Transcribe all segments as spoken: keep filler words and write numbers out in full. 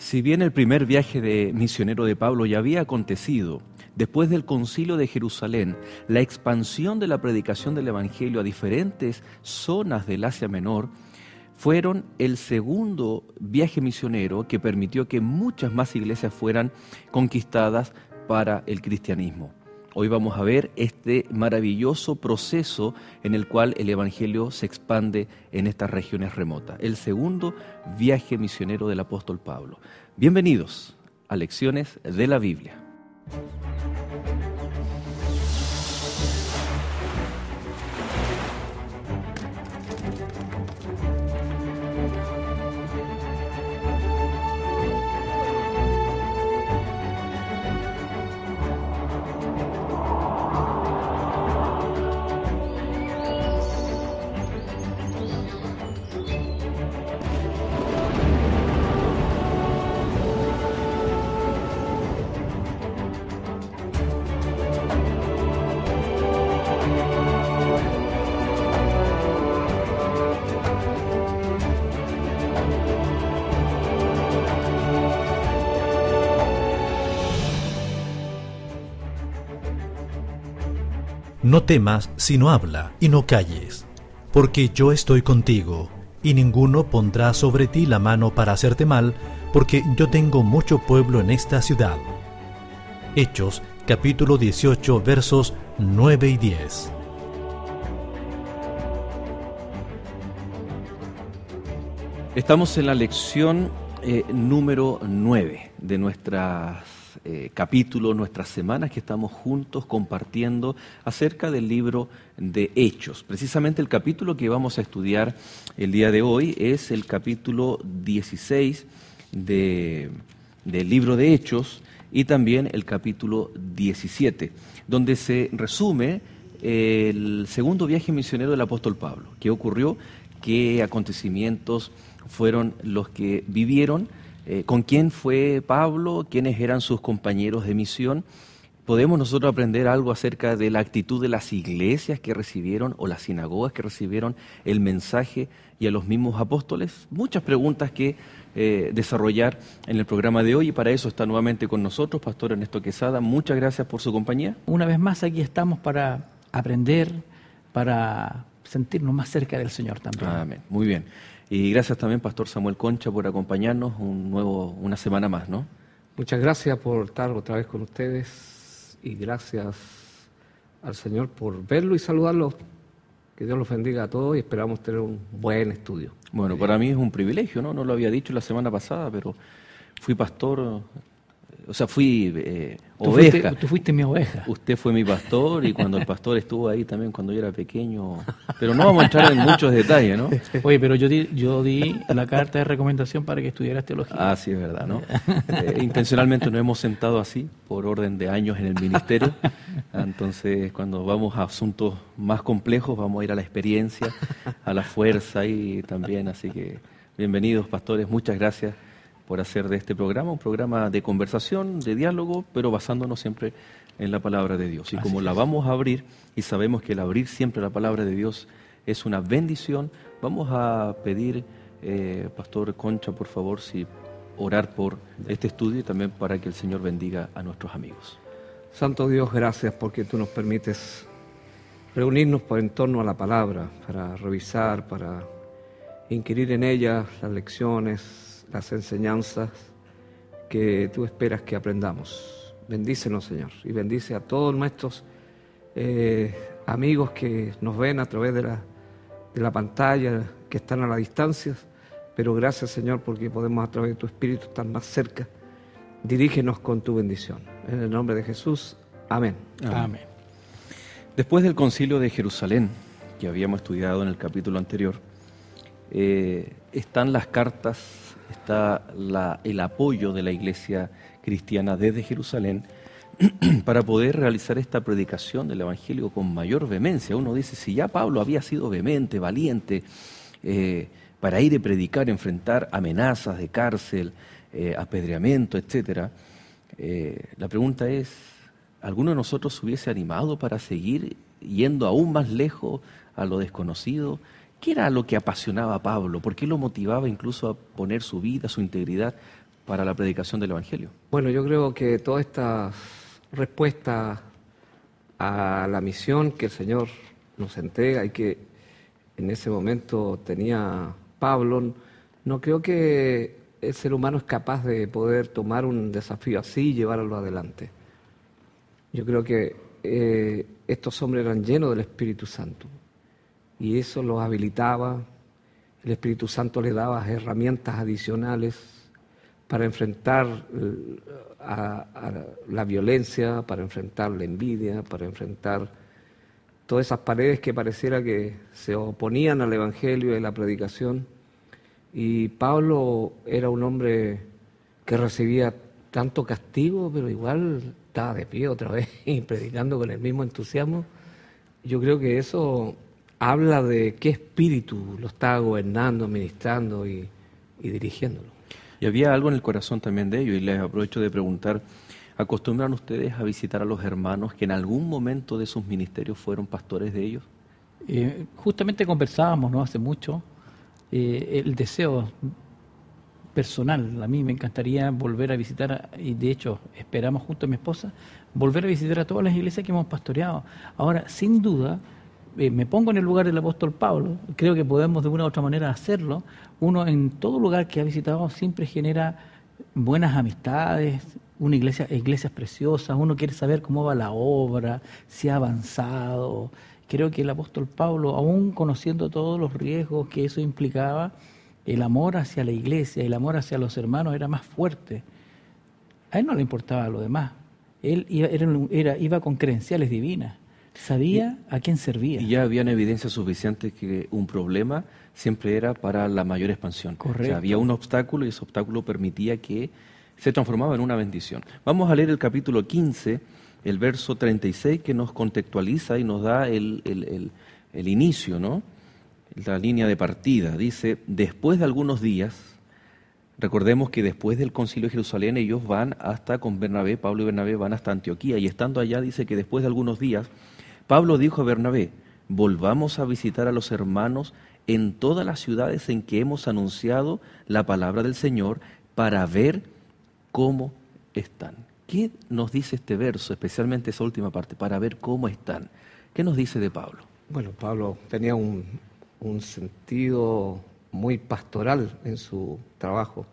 Si bien el primer viaje de misionero de Pablo ya había acontecido, después del Concilio de Jerusalén, la expansión de la predicación del Evangelio a diferentes zonas del Asia Menor fueron el segundo viaje misionero que permitió que muchas más iglesias fueran conquistadas para el cristianismo. Hoy vamos a ver este maravilloso proceso en el cual el Evangelio se expande en estas regiones remotas. El segundo viaje misionero del apóstol Pablo. Bienvenidos a Lecciones de la Biblia. No temas, sino habla, y no calles, porque yo estoy contigo, y ninguno pondrá sobre ti la mano para hacerte mal, porque yo tengo mucho pueblo en esta ciudad. Hechos, capítulo dieciocho, versos nueve y diez. Estamos en la lección eh, número nueve de nuestras Eh, capítulos, nuestras semanas que estamos juntos compartiendo acerca del libro de Hechos. Precisamente el capítulo que vamos a estudiar el día de hoy es el capítulo dieciséis de, del libro de Hechos y también el capítulo diecisiete, donde se resume el segundo viaje misionero del apóstol Pablo. ¿Qué ocurrió? ¿Qué acontecimientos fueron los que vivieron? Eh, ¿Con quién fue Pablo? ¿Quiénes eran sus compañeros de misión? ¿Podemos nosotros aprender algo acerca de la actitud de las iglesias que recibieron o las sinagogas que recibieron el mensaje y a los mismos apóstoles? Muchas preguntas que eh, desarrollar en el programa de hoy y para eso está nuevamente con nosotros Pastor Ernesto Quesada. Muchas gracias por su compañía. Una vez más aquí estamos para aprender, para sentirnos más cerca del Señor también. Amén. Muy bien. Y gracias también, Pastor Samuel Concha, por acompañarnos un nuevo, una semana más, ¿no? Muchas gracias por estar otra vez con ustedes y gracias al Señor por verlo y saludarlo. Que Dios los bendiga a todos y esperamos tener un buen estudio. Bueno, para mí es un privilegio, ¿no? No lo había dicho la semana pasada, pero fui pastor, o sea, fui eh, tú oveja. Fuiste, tú fuiste mi oveja. Usted fue mi pastor y cuando el pastor estuvo ahí también cuando yo era pequeño. Pero no vamos a entrar en muchos detalles, ¿no? Oye, pero yo di, yo di la carta de recomendación para que estudiaras teología. Ah, sí, es verdad, ¿no? Eh, intencionalmente nos hemos sentado así por orden de años en el ministerio. Entonces, cuando vamos a asuntos más complejos, vamos a ir a la experiencia, a la fuerza y también. Así que, bienvenidos, pastores. Muchas gracias por hacer de este programa un programa de conversación, de diálogo, pero basándonos siempre en la palabra de Dios. Y como la vamos a abrir, y sabemos que el abrir siempre la palabra de Dios es una bendición, vamos a pedir, eh, Pastor Concha, por favor, si orar por este estudio y también para que el Señor bendiga a nuestros amigos. Santo Dios, gracias porque tú nos permites reunirnos por en torno a la palabra, para revisar, para inquirir en ella las lecciones, las enseñanzas que tú esperas que aprendamos. Bendícenos, Señor, y bendice a todos nuestros eh, amigos que nos ven a través de la, de la pantalla, que están a la distancia, pero gracias, Señor, porque podemos a través de tu Espíritu estar más cerca. Dirígenos con tu bendición. En el nombre de Jesús, amén. Amén. Amén. Después del Concilio de Jerusalén, que habíamos estudiado en el capítulo anterior, eh, están las cartas, está la, el apoyo de la iglesia cristiana desde Jerusalén para poder realizar esta predicación del Evangelio con mayor vehemencia. Uno dice, si ya Pablo había sido vehemente, valiente, eh, para ir y predicar, enfrentar amenazas de cárcel, eh, apedreamiento, etcétera, eh, la pregunta es, ¿alguno de nosotros se hubiese animado para seguir yendo aún más lejos a lo desconocido? ¿Qué era lo que apasionaba a Pablo? ¿Por qué lo motivaba incluso a poner su vida, su integridad para la predicación del Evangelio? Bueno, yo creo que toda esta respuesta a la misión que el Señor nos entrega y que en ese momento tenía Pablo, no creo que el ser humano es capaz de poder tomar un desafío así y llevarlo adelante. Yo creo que eh, estos hombres eran llenos del Espíritu Santo y eso los habilitaba. El Espíritu Santo les daba herramientas adicionales para enfrentar a, a la violencia, para enfrentar la envidia, para enfrentar todas esas paredes que pareciera que se oponían al Evangelio y a la predicación. Y Pablo era un hombre que recibía tanto castigo, pero igual estaba de pie otra vez y predicando con el mismo entusiasmo. Yo creo que eso habla de qué espíritu lo estaba gobernando, administrando y, y dirigiéndolo. Y había algo en el corazón también de ellos, y les aprovecho de preguntar, ¿acostumbran ustedes a visitar a los hermanos que en algún momento de sus ministerios fueron pastores de ellos? Eh, justamente conversábamos, ¿no?, hace mucho, eh, el deseo personal. A mí me encantaría volver a visitar, y de hecho esperamos junto a mi esposa, volver a visitar a todas las iglesias que hemos pastoreado. Ahora, sin duda, eh, me pongo en el lugar del apóstol Pablo, creo que podemos de una u otra manera hacerlo. Uno en todo lugar que ha visitado siempre genera buenas amistades, una iglesia, iglesias preciosas, uno quiere saber cómo va la obra, si ha avanzado. Creo que el apóstol Pablo, aún conociendo todos los riesgos que eso implicaba, el amor hacia la iglesia, el amor hacia los hermanos era más fuerte. A él no le importaba lo demás. Él iba, era, era, iba con credenciales divinas. Sabía y, a quién servía. Y ya habían evidencias suficientes que un problema siempre era para la mayor expansión. Correcto. O sea, había un obstáculo y ese obstáculo permitía que se transformaba en una bendición. Vamos a leer el capítulo quince, el verso treinta y seis, que nos contextualiza y nos da el, el, el, el inicio, ¿no? La línea de partida. Dice, después de algunos días, recordemos que después del concilio de Jerusalén ellos van hasta, con Bernabé, Pablo y Bernabé van hasta Antioquía, y estando allá dice que después de algunos días, Pablo dijo a Bernabé, volvamos a visitar a los hermanos en todas las ciudades en que hemos anunciado la palabra del Señor para ver cómo están. ¿Qué nos dice este verso, especialmente esa última parte, para ver cómo están? ¿Qué nos dice de Pablo? Bueno, Pablo tenía un, un sentido muy pastoral en su trabajo.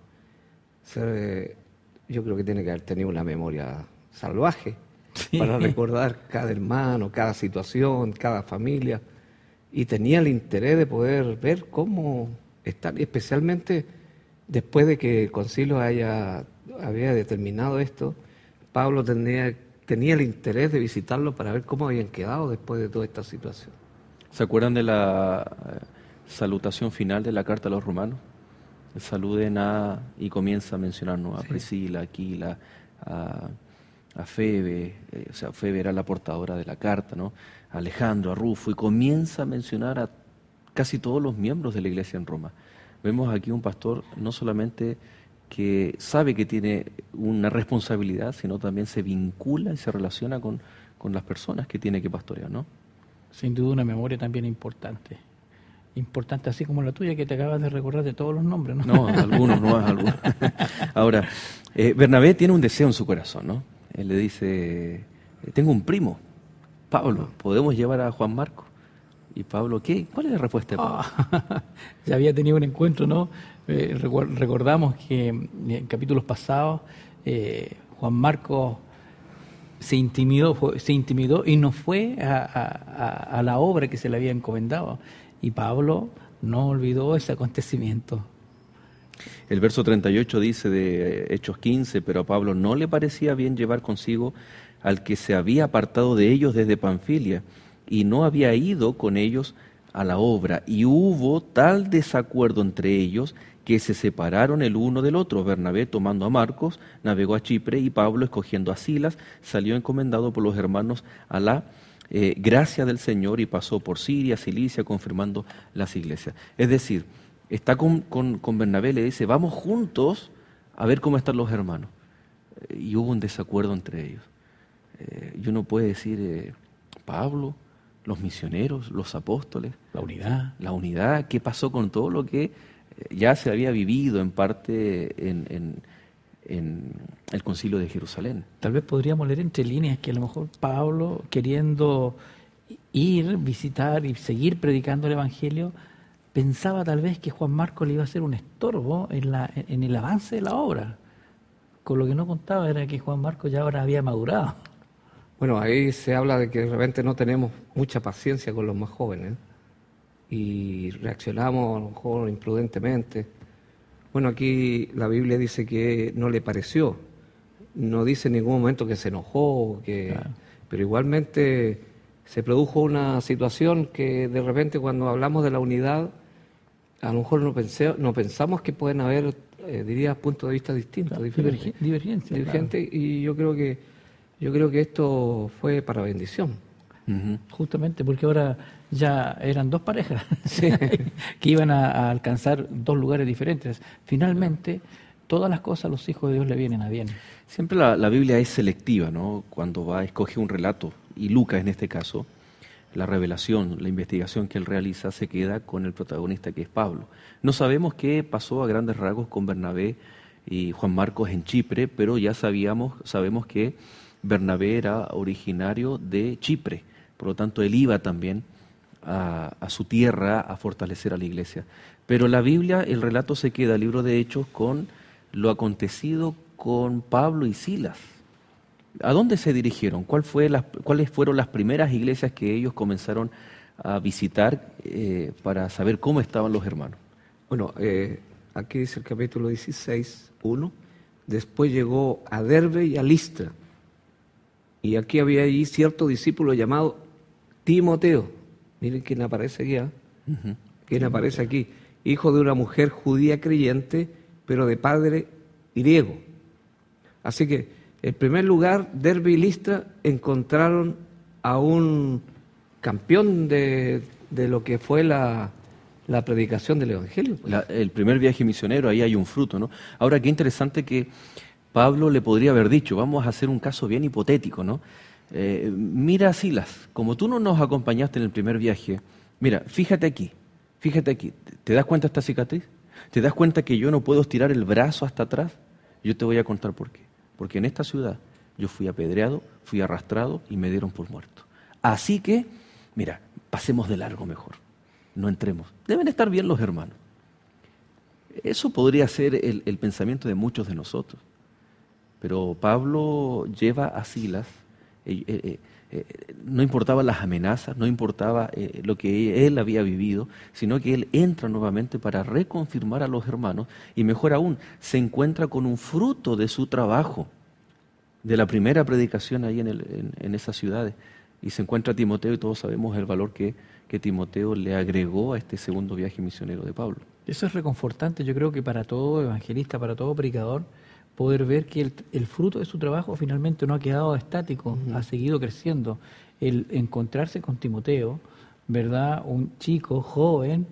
Ser, yo creo que tiene que haber tenido una memoria salvaje, sí, para recordar cada hermano, cada situación, cada familia. Y tenía el interés de poder ver cómo están, y especialmente después de que el concilio haya, había determinado esto, Pablo tenía, tenía el interés de visitarlo para ver cómo habían quedado después de toda esta situación. ¿Se acuerdan de la salutación final de la carta a los romanos? Saluden a, y comienza a mencionarnos a sí. Priscila, Aquila, a, a Febe, eh, o sea, Febe era la portadora de la carta, ¿no? A Alejandro, a Rufo, y comienza a mencionar a casi todos los miembros de la iglesia en Roma. Vemos aquí un pastor no solamente que sabe que tiene una responsabilidad, sino también se vincula y se relaciona con, con las personas que tiene que pastorear, ¿no? Sin duda una memoria también importante. Importante así como la tuya, que te acabas de recordar de todos los nombres, ¿no? No, algunos, no algunos. Ahora, eh, Bernabé tiene un deseo en su corazón, ¿no? Él le dice, tengo un primo, Pablo, ¿podemos llevar a Juan Marcos? Y Pablo, ¿qué? ¿Cuál es la respuesta de Pablo? Oh, ya había tenido un encuentro, ¿no? Eh, recordamos que en capítulos pasados eh, Juan Marcos se intimidó, fue, se intimidó y no fue a, a, a la obra que se le había encomendado. Y Pablo no olvidó ese acontecimiento. El verso treinta y ocho dice de Hechos quince, pero a Pablo no le parecía bien llevar consigo al que se había apartado de ellos desde Panfilia y no había ido con ellos a la obra. Y hubo tal desacuerdo entre ellos que se separaron el uno del otro. Bernabé, tomando a Marcos, navegó a Chipre, y Pablo, escogiendo a Silas, salió encomendado por los hermanos a la eh, gracia del Señor y pasó por Siria, Cilicia, confirmando las iglesias. Es decir, está con, con, con Bernabé, le dice, vamos juntos a ver cómo están los hermanos. Eh, y hubo un desacuerdo entre ellos. Eh, y uno puede decir, eh, Pablo, los misioneros, los apóstoles, la unidad, la unidad, ¿qué pasó con todo lo que ya se había vivido en parte en, en, en el Concilio de Jerusalén. Tal vez podríamos leer entre líneas que a lo mejor Pablo, queriendo ir, visitar y seguir predicando el Evangelio, pensaba tal vez que Juan Marcos le iba a ser un estorbo en, la, en el avance de la obra. Con lo que no contaba era que Juan Marcos ya ahora había madurado. Bueno, ahí se habla de que de repente no tenemos mucha paciencia con los más jóvenes y reaccionamos a lo mejor imprudentemente. Bueno, aquí la Biblia dice que no le pareció, no dice en ningún momento que se enojó, que, claro. Pero igualmente se produjo una situación que de repente cuando hablamos de la unidad, a lo mejor no, pensé, no pensamos que pueden haber, eh, diría, puntos de vista distintos, claro, diferentes. Divergencia. Divergentes, claro. Y yo creo que yo creo que esto fue para bendición. Uh-huh. Justamente porque ahora ya eran dos parejas sí. que iban a, a alcanzar dos lugares diferentes. Finalmente, todas las cosas a los hijos de Dios le vienen a bien. Siempre la, la Biblia es selectiva, ¿no? Cuando va, escoge un relato, y Lucas en este caso, la revelación, la investigación que él realiza se queda con el protagonista que es Pablo. No sabemos qué pasó a grandes rasgos con Bernabé y Juan Marcos en Chipre, pero ya sabíamos, sabemos que Bernabé era originario de Chipre, por lo tanto él iba también a, a su tierra a fortalecer a la iglesia. Pero la Biblia, el relato se queda, el libro de Hechos, con lo acontecido con Pablo y Silas. ¿A dónde se dirigieron? ¿Cuál fue las, ¿Cuáles fueron las primeras iglesias que ellos comenzaron a visitar eh, para saber cómo estaban los hermanos? Bueno, eh, aquí dice el capítulo dieciséis, uno, después llegó a Derbe y a Listra. Y aquí había allí cierto discípulo llamado Timoteo. Miren quién aparece aquí, ¿eh? Uh-huh. Quién aparece aquí. Hijo de una mujer judía creyente, pero de padre griego. Así que, en primer lugar, Derbe y Listra encontraron a un campeón de, de lo que fue la, la predicación del Evangelio. Pues. La, el primer viaje misionero, ahí hay un fruto, ¿no? Ahora, qué interesante que Pablo le podría haber dicho, vamos a hacer un caso bien hipotético, ¿no? Eh, mira, Silas, como tú no nos acompañaste en el primer viaje, mira, fíjate aquí, fíjate aquí, ¿te das cuenta de esta cicatriz? ¿Te das cuenta que yo no puedo estirar el brazo hasta atrás? Yo te voy a contar por qué. Porque en esta ciudad yo fui apedreado, fui arrastrado y me dieron por muerto. Así que, mira, pasemos de largo mejor, no entremos. Deben estar bien los hermanos. Eso podría ser el, el pensamiento de muchos de nosotros. Pero Pablo lleva a Silas, eh, eh, eh, no importaban las amenazas, no importaba eh, lo que él había vivido, sino que él entra nuevamente para reconfirmar a los hermanos y mejor aún, se encuentra con un fruto de su trabajo, de la primera predicación ahí en, el, en, en esas ciudades. Y se encuentra Timoteo y todos sabemos el valor que, que Timoteo le agregó a este segundo viaje misionero de Pablo. Eso es reconfortante, yo creo que para todo evangelista, para todo predicador, poder ver que el, el fruto de su trabajo finalmente no ha quedado estático, uh-huh. ha seguido creciendo. El encontrarse con Timoteo, ¿verdad? Un chico joven,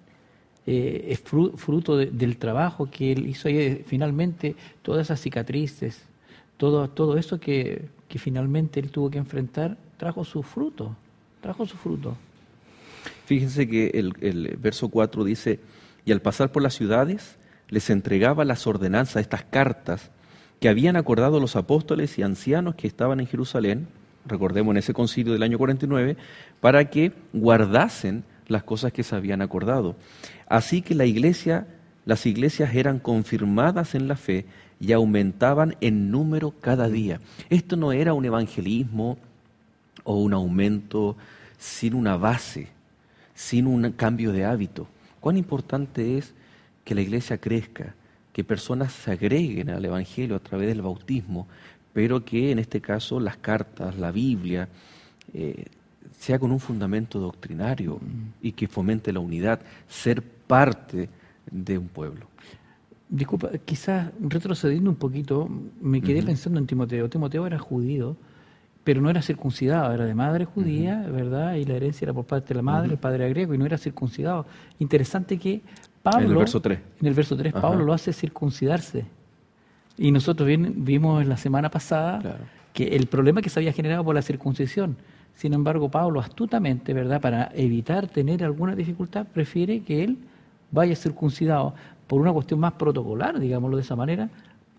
eh, es fruto de, del trabajo que él hizo ahí, finalmente todas esas cicatrices, todo, todo eso que, que finalmente él tuvo que enfrentar, trajo su fruto, trajo su fruto. Fíjense que el, el verso cuatro dice, y al pasar por las ciudades, les entregaba las ordenanzas, estas cartas que habían acordado los apóstoles y ancianos que estaban en Jerusalén, recordemos en ese concilio del año cuarenta y nueve, para que guardasen las cosas que se habían acordado. Así que la iglesia, las iglesias eran confirmadas en la fe y aumentaban en número cada día. Esto no era un evangelismo o un aumento sin una base, sin un cambio de hábito. Cuán importante es que la iglesia crezca, que personas se agreguen al Evangelio a través del bautismo, pero que en este caso las cartas, la Biblia, eh, sea con un fundamento doctrinario y que fomente la unidad, ser parte de un pueblo. Disculpa, quizás retrocediendo un poquito, me quedé uh-huh. pensando en Timoteo. Timoteo era judío, pero no era circuncidado, era de madre judía, uh-huh. ¿verdad? Y la herencia era por parte de la madre, uh-huh. el padre era griego y no era circuncidado. Interesante que Pablo, en el verso tres. En el verso tres, Ajá. Pablo lo hace circuncidarse. Y nosotros bien, vimos en la semana pasada claro. que el problema que se había generado por la circuncisión. Sin embargo, Pablo astutamente, ¿verdad?, para evitar tener alguna dificultad, prefiere que él vaya circuncidado por una cuestión más protocolar, digámoslo de esa manera,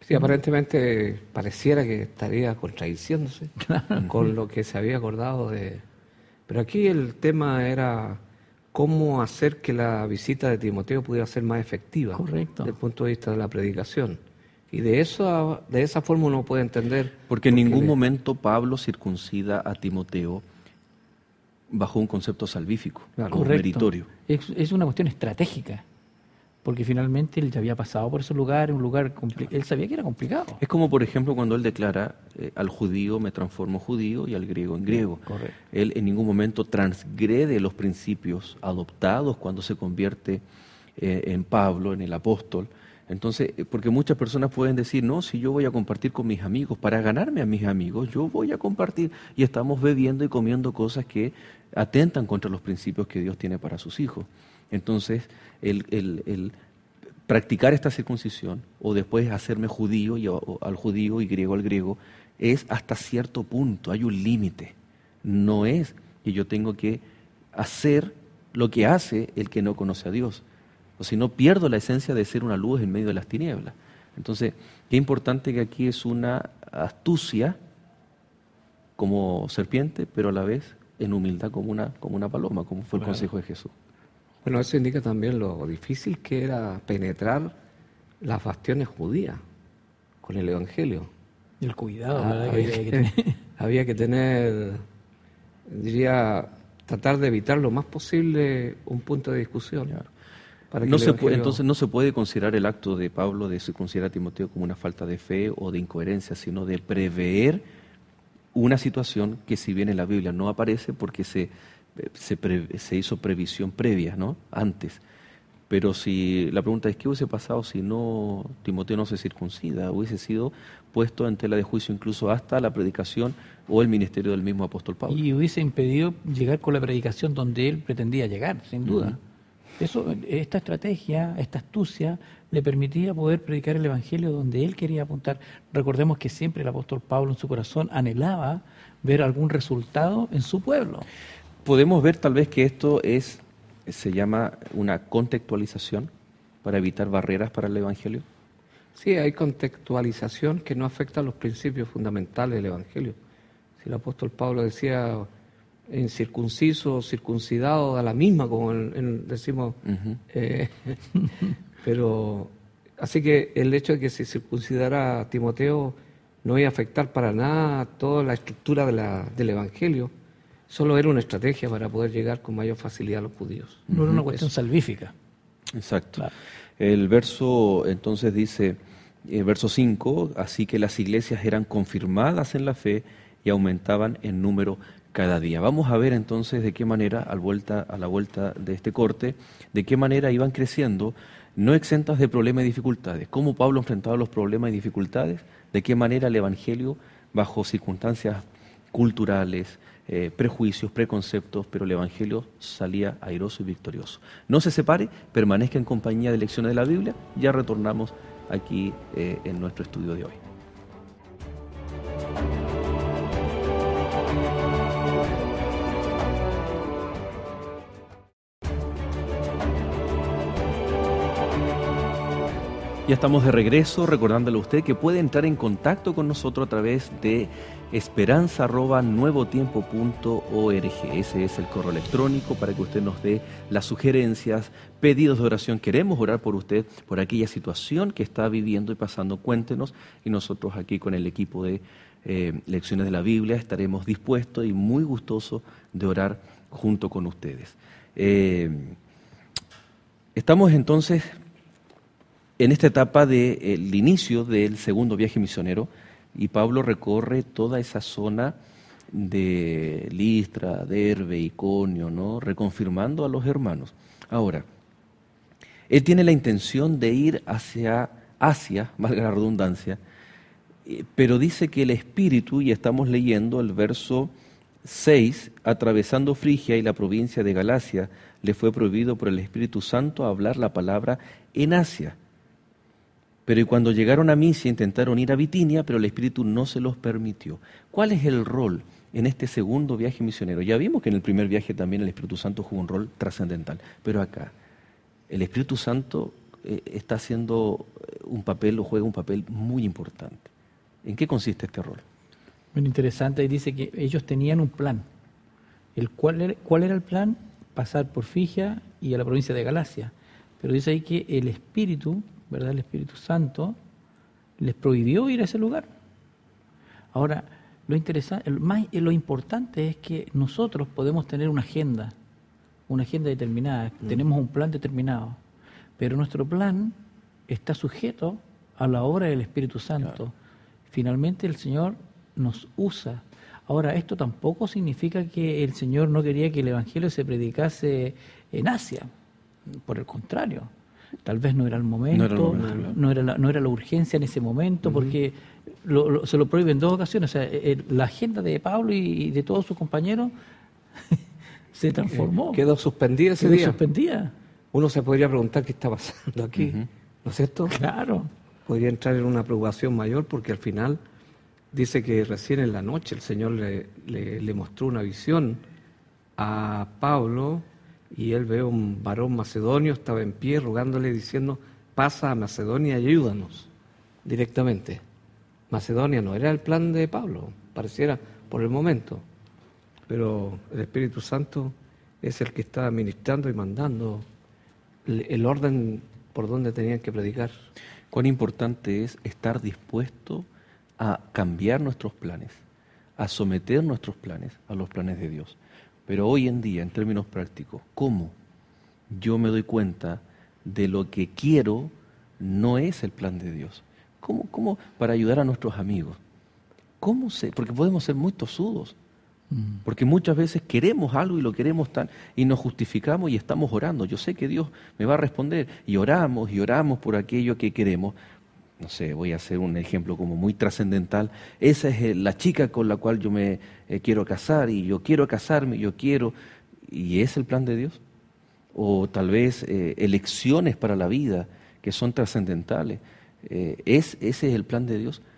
Sí, aparentemente pareciera que estaría contradiciéndose con lo que se había acordado de... Pero aquí el tema era cómo hacer que la visita de Timoteo pudiera ser más efectiva. Correcto. Desde el punto de vista de la predicación. Y de eso, de esa forma uno puede entender... Porque en por qué ningún le- momento Pablo circuncida a Timoteo bajo un concepto salvífico, Claro. como Correcto. meritorio. Es, es una cuestión estratégica, porque finalmente él ya había pasado por ese lugar, un lugar compli- él sabía que era complicado. Es como, por ejemplo, cuando él declara, eh, al judío me transformo judío y al griego en griego. Correcto. Él en ningún momento transgrede los principios adoptados cuando se convierte eh, en Pablo, en el apóstol. Entonces, eh, porque muchas personas pueden decir, no, si yo voy a compartir con mis amigos, para ganarme a mis amigos, yo voy a compartir. Y estamos bebiendo y comiendo cosas que atentan contra los principios que Dios tiene para sus hijos. Entonces, el, el, el practicar esta circuncisión o después hacerme judío y, o, al judío y griego al griego es hasta cierto punto, hay un límite. No es que yo tengo que hacer lo que hace el que no conoce a Dios, o si no pierdo la esencia de ser una luz en medio de las tinieblas. Entonces, qué importante que aquí es una astucia como serpiente, pero a la vez en humildad como una, como una paloma, como fue el Claro. consejo de Jesús. Bueno, eso indica también lo difícil que era penetrar las bastiones judías con el Evangelio. Y el cuidado, Ah, ¿verdad? que había, había que que, tener. había que tener, diría, tratar de evitar lo más posible un punto de discusión. Para que No el se puede, Evangelio- entonces no se puede considerar el acto de Pablo de circuncidar a Timoteo como una falta de fe o de incoherencia, sino de prever una situación que si bien en la Biblia no aparece porque se, se, pre- se hizo previsión previa, ¿no? Antes. Pero si la pregunta es qué hubiese pasado si no Timoteo no se circuncida, hubiese sido puesto en tela de juicio incluso hasta la predicación o el ministerio del mismo apóstol Pablo. Y hubiese impedido llegar con la predicación donde él pretendía llegar, sin duda. Ujú. Eso, esta estrategia, esta astucia, le permitía poder predicar el Evangelio donde él quería apuntar. Recordemos que siempre el apóstol Pablo en su corazón anhelaba ver algún resultado en su pueblo. Podemos ver tal vez que esto es, se llama una contextualización para evitar barreras para el Evangelio. Sí, hay contextualización que no afecta a los principios fundamentales del Evangelio. Si el apóstol Pablo decía incircunciso, circuncidado, da la misma, como en- en- decimos. Ujú. eh, pero, así que el hecho de que se circuncidara a Timoteo no iba a afectar para nada toda la estructura de la- del Evangelio. Solo era una estrategia para poder llegar con mayor facilidad a los judíos. No era una cuestión salvífica. Exacto. Claro. El verso entonces dice, el verso cinco, así que las iglesias eran confirmadas en la fe y aumentaban en número cada día. Vamos a ver entonces de qué manera, al vuelta, a la vuelta de este corte, de qué manera iban creciendo, no exentas de problemas y dificultades. Cómo Pablo enfrentaba los problemas y dificultades, de qué manera el Evangelio, bajo circunstancias culturales, eh, prejuicios, preconceptos, pero el Evangelio salía airoso y victorioso. No se separe, permanezca en compañía de lecciones de la Biblia, ya retornamos aquí eh, en nuestro estudio de hoy. Ya estamos de regreso, recordándole a usted que puede entrar en contacto con nosotros a través de esperanza arroba nuevo tiempo punto org. Ese es el correo electrónico para que usted nos dé las sugerencias, pedidos de oración. Queremos orar por usted, por aquella situación que está viviendo y pasando. Cuéntenos y nosotros aquí con el equipo de eh, Lecciones de la Biblia estaremos dispuestos y muy gustosos de orar junto con ustedes. Eh, estamos entonces en esta etapa del inicio del segundo viaje misionero, y Pablo recorre toda esa zona de Listra, Derbe, Iconio, ¿no? Reconfirmando a los hermanos. Ahora, él tiene la intención de ir hacia Asia, valga la redundancia, eh, pero dice que el Espíritu, y estamos leyendo el verso seis, atravesando Frigia y la provincia de Galacia, le fue prohibido por el Espíritu Santo hablar la palabra en Asia. Pero cuando llegaron a Misia intentaron ir a Bitinia, pero el Espíritu no se los permitió. ¿Cuál es el rol en este segundo viaje misionero? Ya vimos que en el primer viaje también el Espíritu Santo jugó un rol trascendental, pero acá el Espíritu Santo eh, está haciendo un papel o juega un papel muy importante. ¿En qué consiste este rol? Bueno, interesante, y dice que ellos tenían un plan. El cual era, ¿Cuál era el plan? Pasar por Frigia y a la provincia de Galacia. Pero dice ahí que el Espíritu, ¿verdad? El Espíritu Santo les prohibió ir a ese lugar. Ahora, lo interesante, lo, más, lo importante es que nosotros podemos tener una agenda, una agenda determinada, mm. tenemos un plan determinado, pero nuestro plan está sujeto a la obra del Espíritu Santo. Claro. Finalmente el Señor nos usa. Ahora, esto tampoco significa que el Señor no quería que el Evangelio se predicase en Asia. Por el contrario, tal vez no era el momento, no era, el momento, claro. no era, la, no era la urgencia en ese momento, uh-huh. porque lo, lo, se lo prohíbe en dos ocasiones. O sea, el, la agenda de Pablo y, y de todos sus compañeros se transformó. Eh, quedó suspendida ese quedó día. suspendida. Uno se podría preguntar qué está pasando aquí, uh-huh. ¿no es cierto? Claro. Podría entrar en una preocupación mayor porque al final dice que recién en la noche el Señor le, le, le mostró una visión a Pablo y él ve a un varón macedonio, estaba en pie rogándole, diciendo, pasa a Macedonia y ayúdanos directamente. Macedonia no era el plan de Pablo, pareciera por el momento, pero el Espíritu Santo es el que está administrando y mandando el, el orden por donde tenían que predicar. Cuán importante es estar dispuesto a cambiar nuestros planes, a someter nuestros planes a los planes de Dios. Pero hoy en día, en términos prácticos, ¿cómo yo me doy cuenta de lo que quiero no es el plan de Dios? ¿Cómo, cómo para ayudar a nuestros amigos? ¿Cómo sé? Porque podemos ser muy tosudos. Porque muchas veces queremos algo y lo queremos tan y nos justificamos y estamos orando. Yo sé que Dios me va a responder y oramos y oramos por aquello que queremos. No sé, voy a hacer un ejemplo como muy trascendental. Esa es la chica con la cual yo me eh, quiero casar y yo quiero casarme, yo quiero, ¿y es el plan de Dios? O tal vez eh, elecciones para la vida que son trascendentales. Eh, ¿es, ¿Ese es el plan de Dios?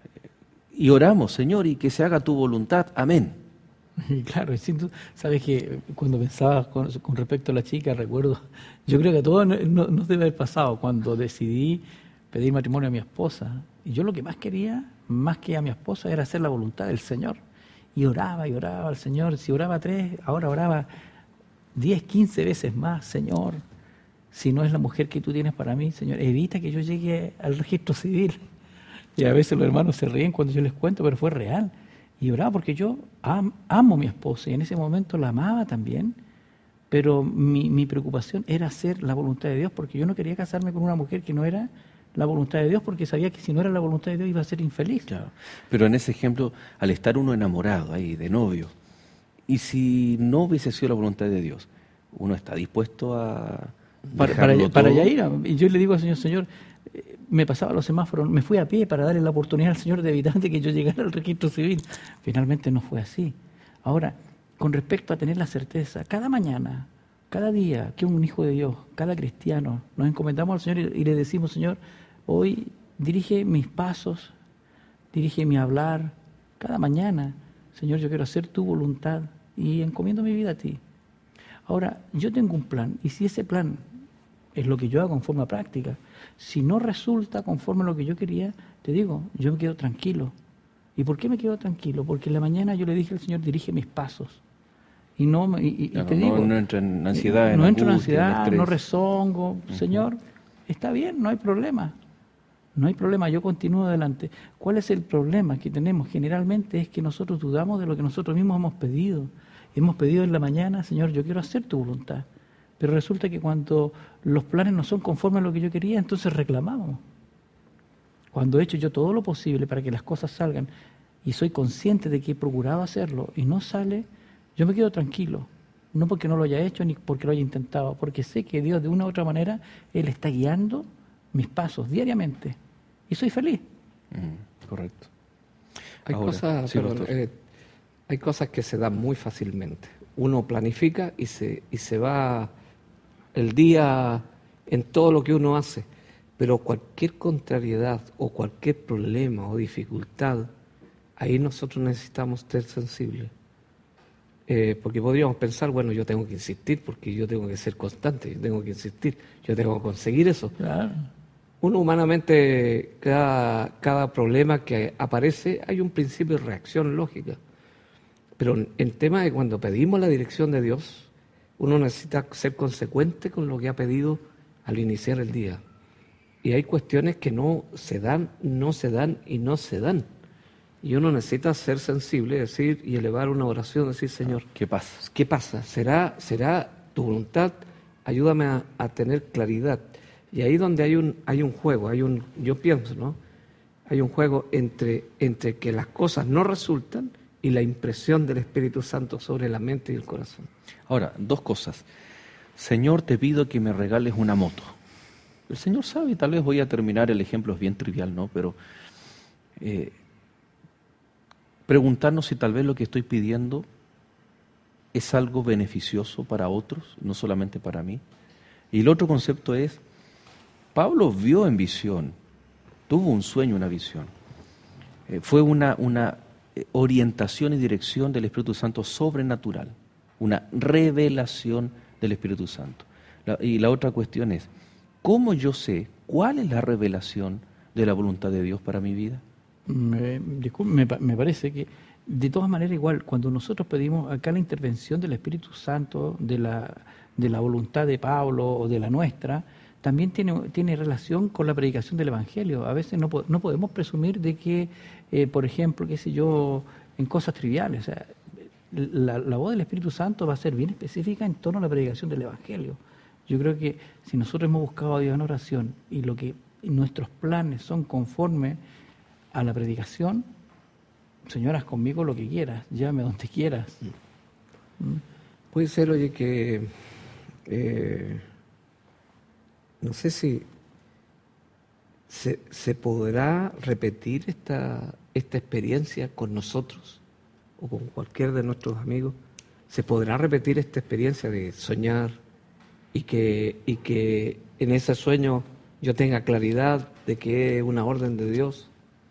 Y oramos, Señor, y que se haga tu voluntad. Amén. Y claro, sabes que cuando pensaba con, con respecto a la chica, recuerdo, yo creo que a todos nos no, no debe haber pasado cuando decidí pedir matrimonio a mi esposa. Y yo lo que más quería, más que a mi esposa, era hacer la voluntad del Señor. Y oraba y oraba al Señor. Si oraba tres, ahora oraba diez, quince veces más. Señor, si no es la mujer que tú tienes para mí, Señor, evita que yo llegue al registro civil. Y a veces los hermanos se ríen cuando yo les cuento, pero fue real. Y oraba porque yo am, amo a mi esposa y en ese momento la amaba también, pero mi, mi preocupación era hacer la voluntad de Dios, porque yo no quería casarme con una mujer que no era la voluntad de Dios, porque sabía que si no era la voluntad de Dios iba a ser infeliz. Claro. Pero en ese ejemplo, al estar uno enamorado ahí, de novio, y si no hubiese sido la voluntad de Dios, uno está dispuesto a para, para, allá, para allá ir. Y yo le digo al Señor, Señor, me pasaba los semáforos, me fui a pie para darle la oportunidad al Señor de evitar de que yo llegara al registro civil. Finalmente no fue así. Ahora, con respecto a tener la certeza, cada mañana, cada día que un hijo de Dios, cada cristiano, nos encomendamos al Señor y, y le decimos, Señor, hoy dirige mis pasos, dirige mi hablar, cada mañana, Señor, yo quiero hacer tu voluntad y encomiendo mi vida a ti. Ahora, yo tengo un plan, y si ese plan es lo que yo hago en forma práctica, si no resulta conforme a lo que yo quería, te digo, yo me quedo tranquilo. ¿Y por qué me quedo tranquilo? Porque en la mañana yo le dije al Señor, dirige mis pasos. Y no y, y claro, te no, digo, no entro en ansiedad, no en entro en angustia, ansiedad, en no rezongo. Uh-huh. Señor, está bien, no hay problema. No hay problema, yo continúo adelante. ¿Cuál es el problema que tenemos generalmente? Es que nosotros dudamos de lo que nosotros mismos hemos pedido. Hemos pedido en la mañana, Señor, yo quiero hacer tu voluntad. Pero resulta que cuando los planes no son conformes a lo que yo quería, entonces reclamamos. Cuando he hecho yo todo lo posible para que las cosas salgan y soy consciente de que he procurado hacerlo y no sale, yo me quedo tranquilo. No porque no lo haya hecho ni porque lo haya intentado, porque sé que Dios de una u otra manera, Él está guiando mis pasos diariamente. Y soy feliz. Mm, correcto. Hay, Ahora, cosas, sí, perdón, eh, hay cosas que se dan muy fácilmente. Uno planifica y se, y se va el día en todo lo que uno hace, pero cualquier contrariedad o cualquier problema o dificultad, ahí nosotros necesitamos ser sensibles. Eh, porque podríamos pensar, bueno, yo tengo que insistir porque yo tengo que ser constante, yo tengo que insistir, yo tengo que conseguir eso. Claro. uno humanamente, cada, cada problema que aparece, hay un principio de reacción lógica. Pero en el tema de cuando pedimos la dirección de Dios, uno necesita ser consecuente con lo que ha pedido al iniciar el día. Y hay cuestiones que no se dan, no se dan y no se dan. Y uno necesita ser sensible, decir y elevar una oración, decir, Señor, ¿qué pasa? ¿Qué pasa? ¿Será, será tu voluntad? Ayúdame a, a tener claridad. Y ahí donde hay un, hay un juego, hay un, yo pienso, ¿no? Hay un juego entre, entre que las cosas no resultan y la impresión del Espíritu Santo sobre la mente y el corazón. Ahora, dos cosas. Señor, te pido que me regales una moto. El Señor sabe, y tal vez voy a terminar, el ejemplo es bien trivial, ¿no? Pero eh, preguntarnos si tal vez lo que estoy pidiendo es algo beneficioso para otros, no solamente para mí. Y el otro concepto es, Pablo vio en visión, tuvo un sueño, una visión. Eh, fue una, una orientación y dirección del Espíritu Santo sobrenatural, una revelación del Espíritu Santo. La, y la otra cuestión es, ¿cómo yo sé cuál es la revelación de la voluntad de Dios para mi vida? Me, disculpe, me, me parece que de todas maneras igual, cuando nosotros pedimos acá la intervención del Espíritu Santo, de la, de la voluntad de Pablo o de la nuestra, también tiene, tiene relación con la predicación del Evangelio. A veces no, no podemos presumir de que, eh, por ejemplo, qué sé yo, en cosas triviales. O sea, la, la voz del Espíritu Santo va a ser bien específica en torno a la predicación del Evangelio. Yo creo que si nosotros hemos buscado a Dios en oración y lo que nuestros planes son conformes a la predicación, Señor, haz conmigo lo que quieras, llévame donde quieras. ¿Mm? Puede ser, oye, que eh, no sé si se, se podrá repetir esta, esta experiencia con nosotros o con cualquier de nuestros amigos. Se podrá repetir esta experiencia de soñar y que, y que en ese sueño yo tenga claridad de que es una orden de Dios.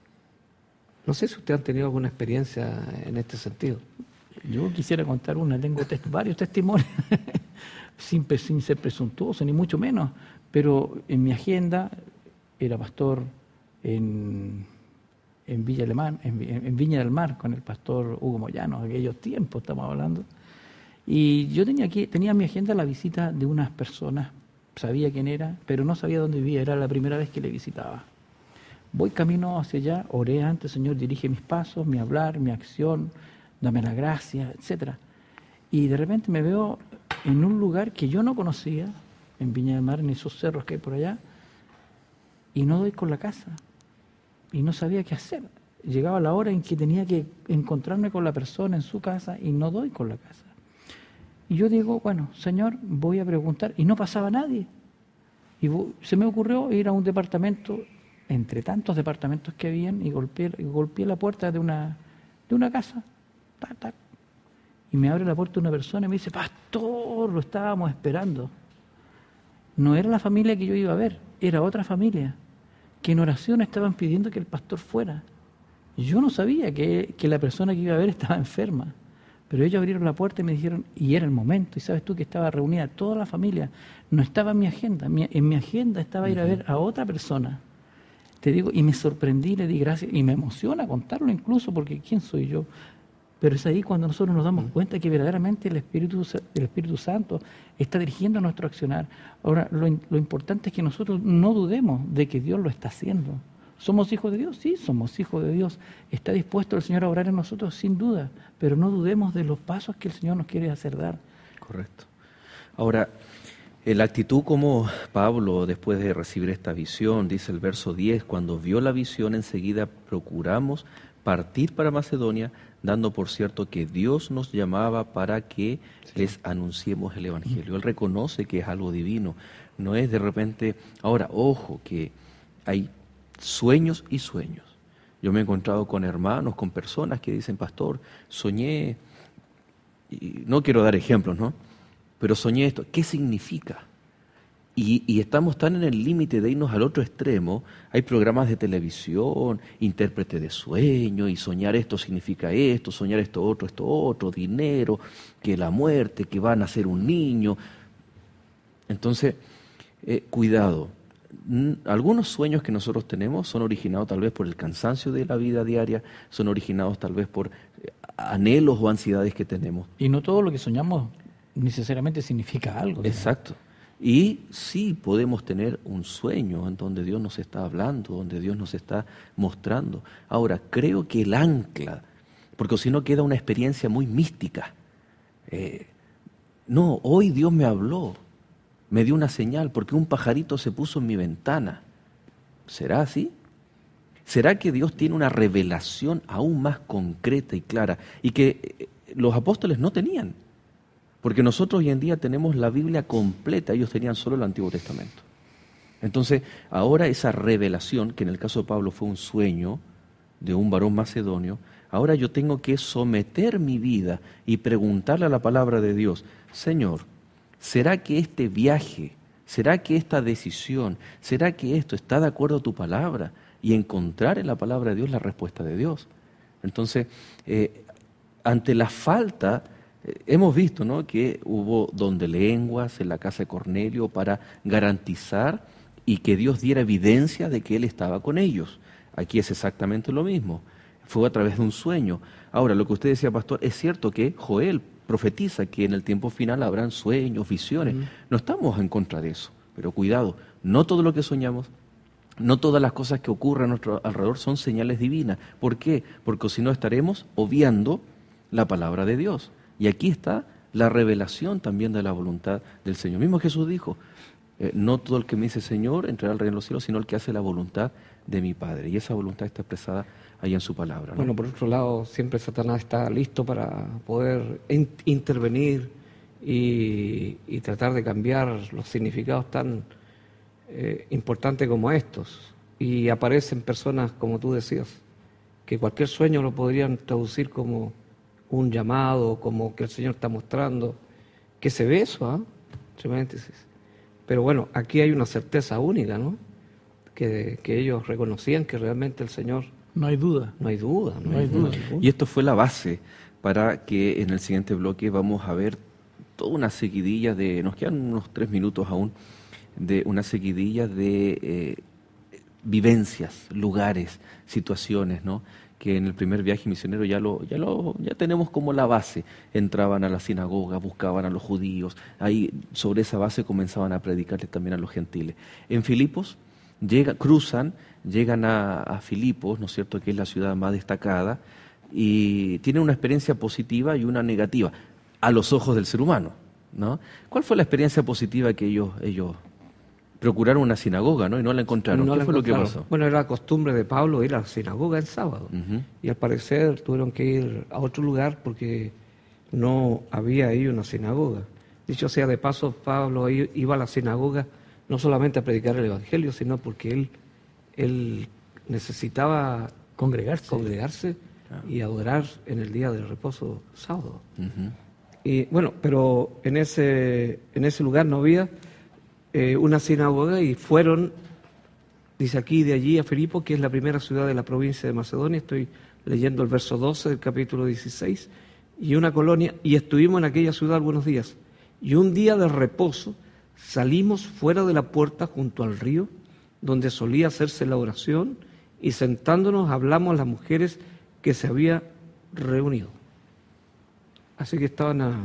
No sé si ustedes han tenido alguna experiencia en este sentido. Yo quisiera contar una, tengo test, varios testimonios, sin, sin ser presuntuoso, ni mucho menos, pero en mi agenda era pastor en, en Villa Alemán, en, en Viña del Mar, con el pastor Hugo Moyano, aquellos tiempos estamos hablando. Y yo tenía aquí, tenía en mi agenda la visita de unas personas, sabía quién era, pero no sabía dónde vivía, era la primera vez que le visitaba. Voy camino hacia allá, oré antes, Señor, dirige mis pasos, mi hablar, mi acción, dame la gracia, etcétera. Y de repente me veo en un lugar que yo no conocía, en Viña del Mar, en esos cerros que hay por allá, y no doy con la casa. Y no sabía qué hacer. Llegaba la hora en que tenía que encontrarme con la persona en su casa y no doy con la casa. Y yo digo, bueno, Señor, voy a preguntar, y no pasaba nadie. Y se me ocurrió ir a un departamento, entre tantos departamentos que habían, y golpeé, y golpeé la puerta de una, de una casa. Tac, tac. Y me abre la puerta una persona y me dice, pastor, lo estábamos esperando. No era la familia que yo iba a ver, era otra familia, que en oración estaban pidiendo que el pastor fuera. Yo no sabía que, que la persona que iba a ver estaba enferma. Pero ellos abrieron la puerta y me dijeron, y era el momento, y sabes tú que estaba reunida toda la familia. No estaba en mi agenda, mi, en mi agenda estaba ir a ver a otra persona. Te digo, y me sorprendí, le di gracias, y me emociona contarlo incluso, porque ¿quién soy yo? Pero es ahí cuando nosotros nos damos cuenta que verdaderamente el Espíritu, el Espíritu Santo está dirigiendo nuestro accionar. Ahora, lo, lo importante es que nosotros no dudemos de que Dios lo está haciendo. ¿Somos hijos de Dios? Sí, somos hijos de Dios. ¿Está dispuesto el Señor a obrar en nosotros? Sin duda, pero no dudemos de los pasos que el Señor nos quiere hacer dar. Correcto. Ahora, la actitud como Pablo, después de recibir esta visión, dice el verso diez, cuando vio la visión enseguida procuramos partir para Macedonia, dando por cierto que Dios nos llamaba para que sí. les anunciemos el Evangelio. Él reconoce que es algo divino, no es de repente, ahora, ojo, que hay sueños y sueños. Yo me he encontrado con hermanos, con personas que dicen, pastor, soñé, y no quiero dar ejemplos, ¿no? Pero soñé esto. ¿Qué significa? Y, y estamos tan en el límite de irnos al otro extremo. Hay programas de televisión, intérprete de sueño, y soñar esto significa esto, soñar esto otro, esto otro, dinero, que la muerte, que va a nacer un niño. Entonces, eh, cuidado. algunos sueños que nosotros tenemos son originados tal vez por el cansancio de la vida diaria, son originados tal vez por anhelos o ansiedades que tenemos. Y no todo lo que soñamos necesariamente significa algo. Exacto. Y sí podemos tener un sueño en donde Dios nos está hablando, donde Dios nos está mostrando. Ahora, creo que el ancla, porque si no queda una experiencia muy mística. Eh, no, hoy Dios me habló, me dio una señal porque un pajarito se puso en mi ventana. ¿Será así? ¿Será que Dios tiene una revelación aún más concreta y clara y que los apóstoles no tenían? Porque nosotros hoy en día tenemos la Biblia completa, ellos tenían solo el Antiguo Testamento. Entonces, ahora esa revelación, que en el caso de Pablo fue un sueño de un varón macedonio, ahora yo tengo que someter mi vida y preguntarle a la palabra de Dios, Señor, ¿será que este viaje, será que esta decisión, será que esto está de acuerdo a tu palabra? Y encontrar en la palabra de Dios la respuesta de Dios. Entonces, eh, ante la falta, eh, hemos visto, ¿no?, que hubo don de lenguas en la casa de Cornelio para garantizar y que Dios diera evidencia de que Él estaba con ellos. Aquí es exactamente lo mismo. Fue a través de un sueño. Ahora, lo que usted decía, pastor, es cierto que Joel profetiza que en el tiempo final habrán sueños, visiones. Mm. No estamos en contra de eso, pero cuidado, no todo lo que soñamos, no todas las cosas que ocurren a nuestro alrededor son señales divinas. ¿Por qué? Porque si no estaremos obviando la palabra de Dios. Y aquí está la revelación también de la voluntad del Señor. Mismo Jesús dijo, eh, no todo el que me dice Señor entrará al reino de los cielos, sino el que hace la voluntad de mi Padre. Y esa voluntad está expresada ahí en su palabra, ¿no? Bueno, por otro lado, siempre Satanás está listo para poder in- intervenir y, y tratar de cambiar los significados tan eh, importantes como estos. Y aparecen personas, como tú decías, que cualquier sueño lo podrían traducir como un llamado, como que el Señor está mostrando, que se ve eso, ¿ah? Entre paréntesis. Pero bueno, aquí hay una certeza única, ¿no? Que, que ellos reconocían que realmente el Señor... No hay duda. No hay duda, no, no hay, hay duda. duda. Y esto fue la base para que en el siguiente bloque vamos a ver toda una seguidilla de, nos quedan unos tres minutos aún, de una seguidilla de eh, vivencias, lugares, situaciones, ¿no?, que en el primer viaje misionero ya lo, ya lo, ya tenemos como la base. Entraban a la sinagoga, buscaban a los judíos, ahí sobre esa base comenzaban a predicarles también a los gentiles. En Filipos llega, cruzan, llegan a, a Filipos, ¿no es cierto?, que es la ciudad más destacada, y tienen una experiencia positiva y una negativa, a los ojos del ser humano, ¿no? ¿Cuál fue la experiencia positiva que ellos, ellos procuraron una sinagoga, ¿no?, y no la encontraron? No ¿Qué la fue encontraron. lo que pasó? Bueno, era la costumbre de Pablo ir a la sinagoga el sábado. Uh-huh. Y al parecer tuvieron que ir a otro lugar porque no había ahí una sinagoga. Dicho sea de paso, Pablo iba a la sinagoga no solamente a predicar el Evangelio, sino porque él, él necesitaba congregarse, congregarse claro. y adorar en el día del reposo sábado. Uh-huh. Y bueno, pero en ese, en ese lugar no había eh, una sinagoga y fueron, dice aquí, de allí a Filipo, que es la primera ciudad de la provincia de Macedonia. Estoy leyendo el verso doce del capítulo dieciséis. Y una colonia, y estuvimos en aquella ciudad algunos días. Y un día de reposo salimos fuera de la puerta junto al río, donde solía hacerse la oración, y sentándonos hablamos las mujeres que se habían reunido. Así que estaban a,